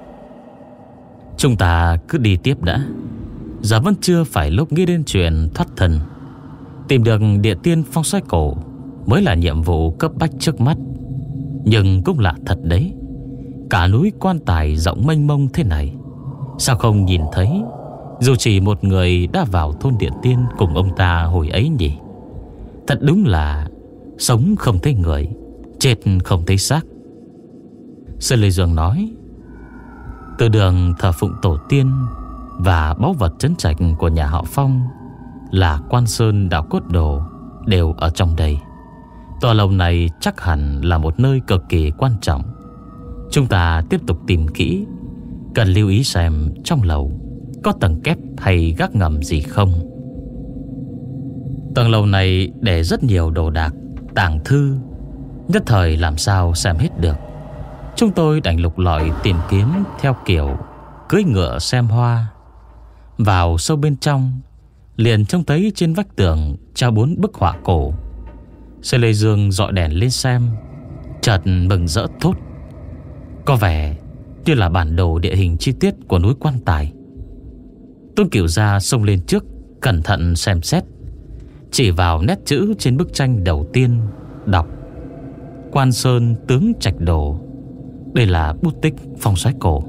chúng ta cứ đi tiếp đã. Giờ vẫn chưa phải lúc nghĩ đến chuyện thoát thân. Tìm được địa tiên phong xoay cổ mới là nhiệm vụ cấp bách trước mắt. Nhưng cũng lạ thật đấy, cả núi quan tài rộng mênh mông thế này, sao không nhìn thấy dù chỉ một người đã vào thôn địa tiên cùng ông ta hồi ấy nhỉ? Thật đúng là sống không thấy người, chết không thấy xác. Sơn Lê Dương nói, từ đường thờ phụng tổ tiên và báu vật trấn trạch của nhà họ Phong là Quan Sơn Đạo Cốt Đồ đều ở trong đây. Tòa lầu này chắc hẳn là một nơi cực kỳ quan trọng. Chúng ta tiếp tục tìm kỹ, cần lưu ý xem trong lầu có tầng kép hay gác ngầm gì không. Tầng lầu này để rất nhiều đồ đạc, tàng thư, nhất thời làm sao xem hết được. Chúng tôi đành lục lọi tìm kiếm theo kiểu cưỡi ngựa xem hoa. Vào sâu bên trong, liền trông thấy trên vách tường treo bốn bức họa cổ. Sư Lê Dương dọi đèn lên xem, chợt mừng rỡ thốt: có vẻ như là bản đồ địa hình chi tiết của núi Quan Tài. Tôn Cửu Gia xông lên trước, cẩn thận xem xét, chỉ vào nét chữ trên bức tranh đầu tiên, đọc: Quan Sơn tướng Trạch Đồ. Đây là bút tích phong soái cổ.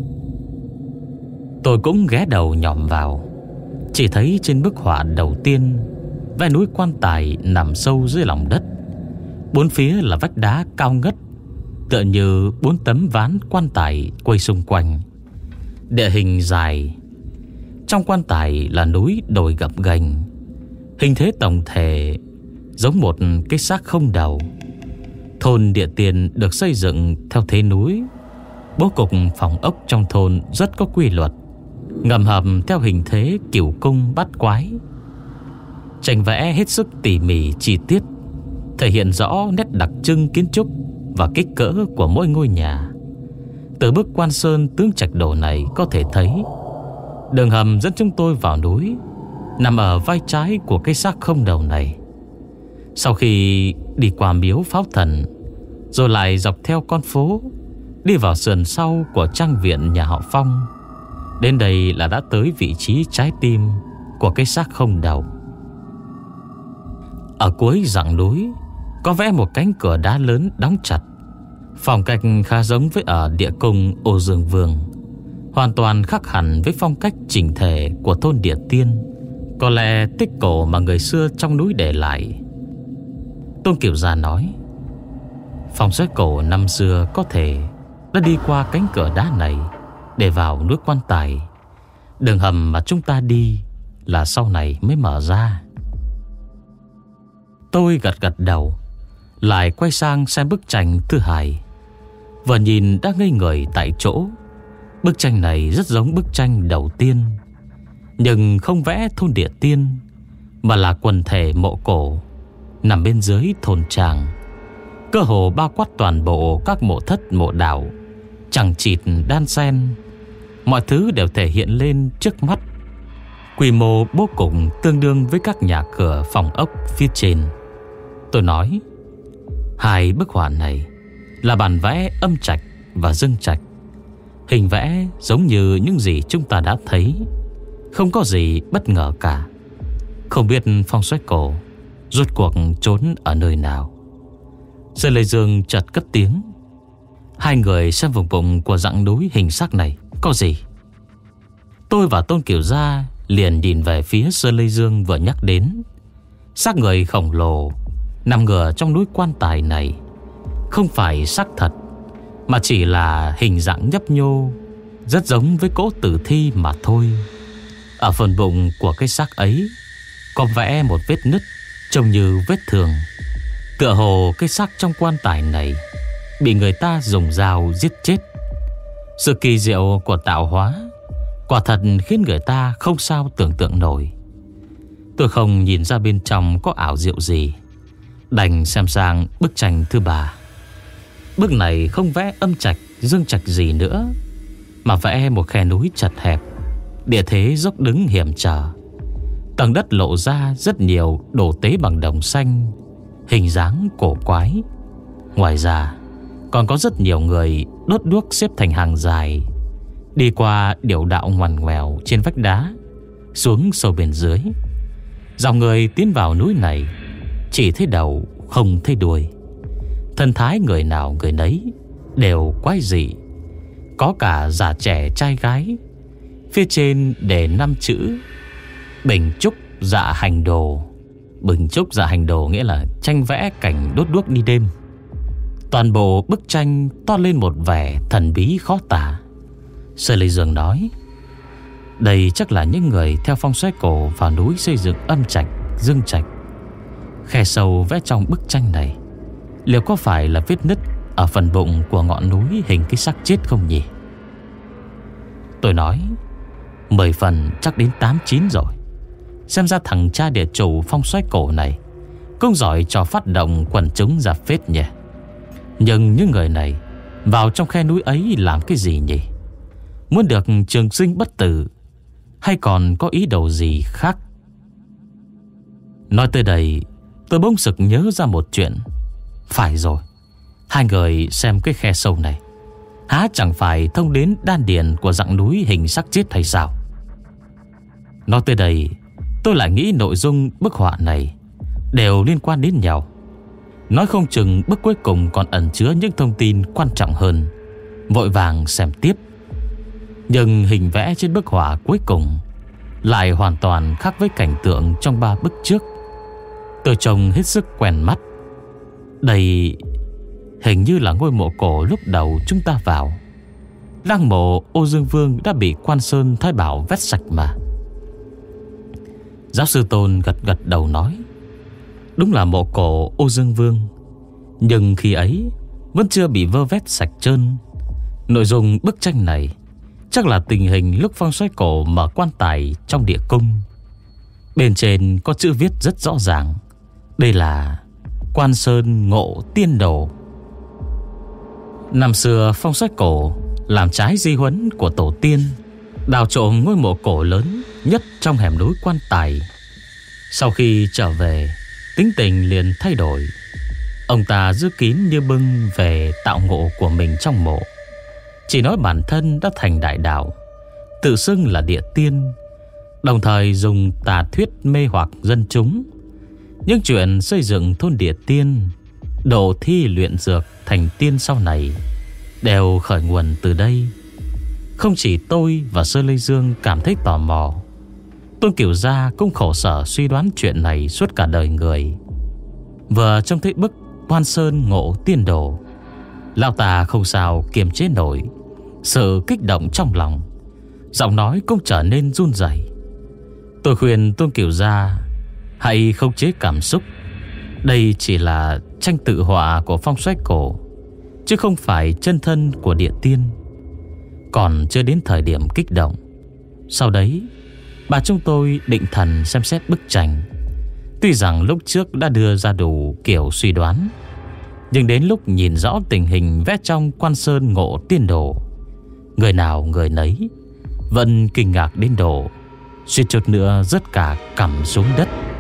Tôi cũng ghé đầu nhòm vào, chỉ thấy trên bức họa đầu tiên vẽ núi Quan Tài nằm sâu dưới lòng đất. Bốn phía là vách đá cao ngất, tựa như bốn tấm ván quan tài quay xung quanh. Địa hình dài, trong quan tài là núi đồi gập ghềnh, hình thế tổng thể giống một cái xác không đầu. Thôn Địa Tiền được xây dựng theo thế núi. Bố cục phòng ốc trong thôn rất có quy luật, ngầm hầm theo hình thế cửu cung bát quái. Tranh vẽ hết sức tỉ mỉ chi tiết, thể hiện rõ nét đặc trưng kiến trúc và kích cỡ của mỗi ngôi nhà. Từ bức Quan Sơn tướng Trạch Đồ này có thể thấy đường hầm dẫn chúng tôi vào núi nằm ở vai trái của cái xác không đầu này. Sau khi đi qua miếu Pháo Thần, rồi lại dọc theo con phố đi vào sườn sau của trang viện nhà họ Phong, đến đây là đã tới vị trí trái tim của cái xác không đầu. Ở cuối dặng núi có vẽ một cánh cửa đá lớn đóng chặt, phong cách khá giống với ở địa cung Ô Dương Vương, hoàn toàn khác hẳn với phong cách chỉnh thể của thôn Địa Tiên. Có lẽ tích cổ mà người xưa trong núi để lại. Tôn Cửu Gia nói: phong soái cổ năm xưa có thể đã đi qua cánh cửa đá này để vào núi Quan Tài. Đường hầm mà chúng ta đi là sau này mới mở ra. Tôi gật gật đầu, lại quay sang xem bức tranh thứ hai. Vừa nhìn đã ngây người tại chỗ. Bức tranh này rất giống bức tranh đầu tiên, nhưng không vẽ thôn Địa Tiên, mà là quần thể mộ cổ nằm bên dưới thôn tràng, cơ hồ bao quát toàn bộ các mộ thất mộ đạo, chẳng chịt đan xen. Mọi thứ đều thể hiện lên trước mắt. Quy mô bố cục tương đương với các nhà cửa phòng ốc phía trên. Tôi nói: hai bức họa này là bản vẽ âm trạch và dương trạch. Hình vẽ giống như những gì chúng ta đã thấy, không có gì bất ngờ cả. Không biết phong soái cổ rốt cuộc trốn ở nơi nào. Sư Lê Dương chợt cất tiếng: hai người xem vùng bụng của dặng núi hình sắc này có gì? Tôi và Tôn Cửu Gia liền nhìn về phía Sư Lê Dương vừa nhắc đến. Xác người khổng lồ nằm ngửa trong núi Quan Tài này không phải xác thật, mà chỉ là hình dạng nhấp nhô, rất giống với cỗ tử thi mà thôi. Ở phần bụng của cái xác ấy có vẽ một vết nứt trông như vết thương, tựa hồ cái xác trong quan tài này bị người ta dùng dao giết chết. Sự kỳ diệu của tạo hóa quả thật khiến người ta không sao tưởng tượng nổi. Tôi không nhìn ra bên trong có ảo diệu gì, đành xem sang bức tranh thứ ba. Bức này không vẽ âm trạch dương trạch gì nữa, mà vẽ một khe núi chật hẹp, địa thế dốc đứng hiểm trở. Tầng đất lộ ra rất nhiều đồ tế bằng đồng xanh, hình dáng cổ quái. Ngoài ra còn có rất nhiều người đốt đuốc xếp thành hàng dài, đi qua điệu đạo ngoằn ngoèo trên vách đá, xuống sâu bên dưới. Dòng người tiến vào núi này chỉ thấy đầu không thấy đuôi. Thân thái người nào người nấy đều quái dị, có cả già trẻ trai gái. Phía trên để năm chữ Bình Trúc Dạ Hành Đồ. Bình Trúc Dạ Hành Đồ nghĩa là tranh vẽ cảnh đốt đuốc đi đêm. Toàn bộ bức tranh toát lên một vẻ thần bí khó tả. Sư Lê Dương nói: đây chắc là những người theo phong soái cổ vào núi xây dựng âm trạch, dương trạch. Khe sâu vẽ trong bức tranh này liệu có phải là vết nứt ở phần bụng của ngọn núi hình cái xác chết không nhỉ? Tôi nói: mười phần chắc đến tám chín rồi. Xem ra thằng cha địa chủ phong soái cổ này cũng giỏi cho phát động quần chúng ra phết nhỉ. Nhưng những người này vào trong khe núi ấy làm cái gì nhỉ? Muốn được trường sinh bất tử hay còn có ý đồ gì khác? Nói tới đây, tôi bỗng sực nhớ ra một chuyện. Phải rồi, hai người xem cái khe sâu này, há chẳng phải thông đến đan điền của dặng núi hình sắc chết hay sao? Nói tới đây, tôi lại nghĩ nội dung bức họa này đều liên quan đến nhau. Nói không chừng bức cuối cùng còn ẩn chứa những thông tin quan trọng hơn. Vội vàng xem tiếp. Nhưng hình vẽ trên bức họa cuối cùng lại hoàn toàn khác với cảnh tượng trong ba bức trước. Tôi trông hết sức quen mắt. Đây hình như là ngôi mộ cổ lúc đầu chúng ta vào. Lăng mộ Ô Dương Vương đã bị Quan Sơn Thái Bảo vét sạch mà. Giáo sư Tôn gật gật đầu nói, đúng là mộ cổ Ô Dương Vương, nhưng khi ấy vẫn chưa bị vơ vét sạch trơn. Nội dung bức tranh này chắc là tình hình lúc Phong Soái Cổ mở quan tài trong địa cung. Bên trên có chữ viết rất rõ ràng, đây là Quan Sơn Ngộ Tiên Đồ. Năm xưa Phong Soái Cổ làm trái di huấn của tổ tiên, đào trộm ngôi mộ cổ lớn nhất trong hẻm núi Quan Tài. Sau khi trở về, tính tình liền thay đổi. Ông ta giữ kín như bưng về tạo ngộ của mình trong mộ, chỉ nói bản thân đã thành đại đạo, tự xưng là địa tiên, đồng thời dùng tà thuyết mê hoặc dân chúng. Những chuyện xây dựng thôn địa tiên, độ thi luyện dược thành tiên sau này đều khởi nguồn từ đây. Không chỉ tôi và Sơ Lê Dương cảm thấy tò mò, Tôn Cửu Gia cũng khổ sở suy đoán chuyện này suốt cả đời người. Vừa trông thấy bức Quan Sơn Ngộ Tiên Đồ, lão ta không sao kiềm chế nổi sự kích động trong lòng, giọng nói cũng trở nên run rẩy. Tôi khuyên Tôn Cửu Gia hãy khống chế cảm xúc. Đây chỉ là tranh tự họa của Phong Soái Cổ, chứ không phải chân thân của địa tiên. Còn chưa đến thời điểm kích động. Sau đấy, bà chúng tôi định thần xem xét bức tranh. Tuy rằng lúc trước đã đưa ra đủ kiểu suy đoán, nhưng đến lúc nhìn rõ tình hình vẽ trong Quan Sơn Ngộ Tiên Đồ, người nào người nấy vẫn kinh ngạc đến độ suýt chút nữa rớt cả cằm xuống đất.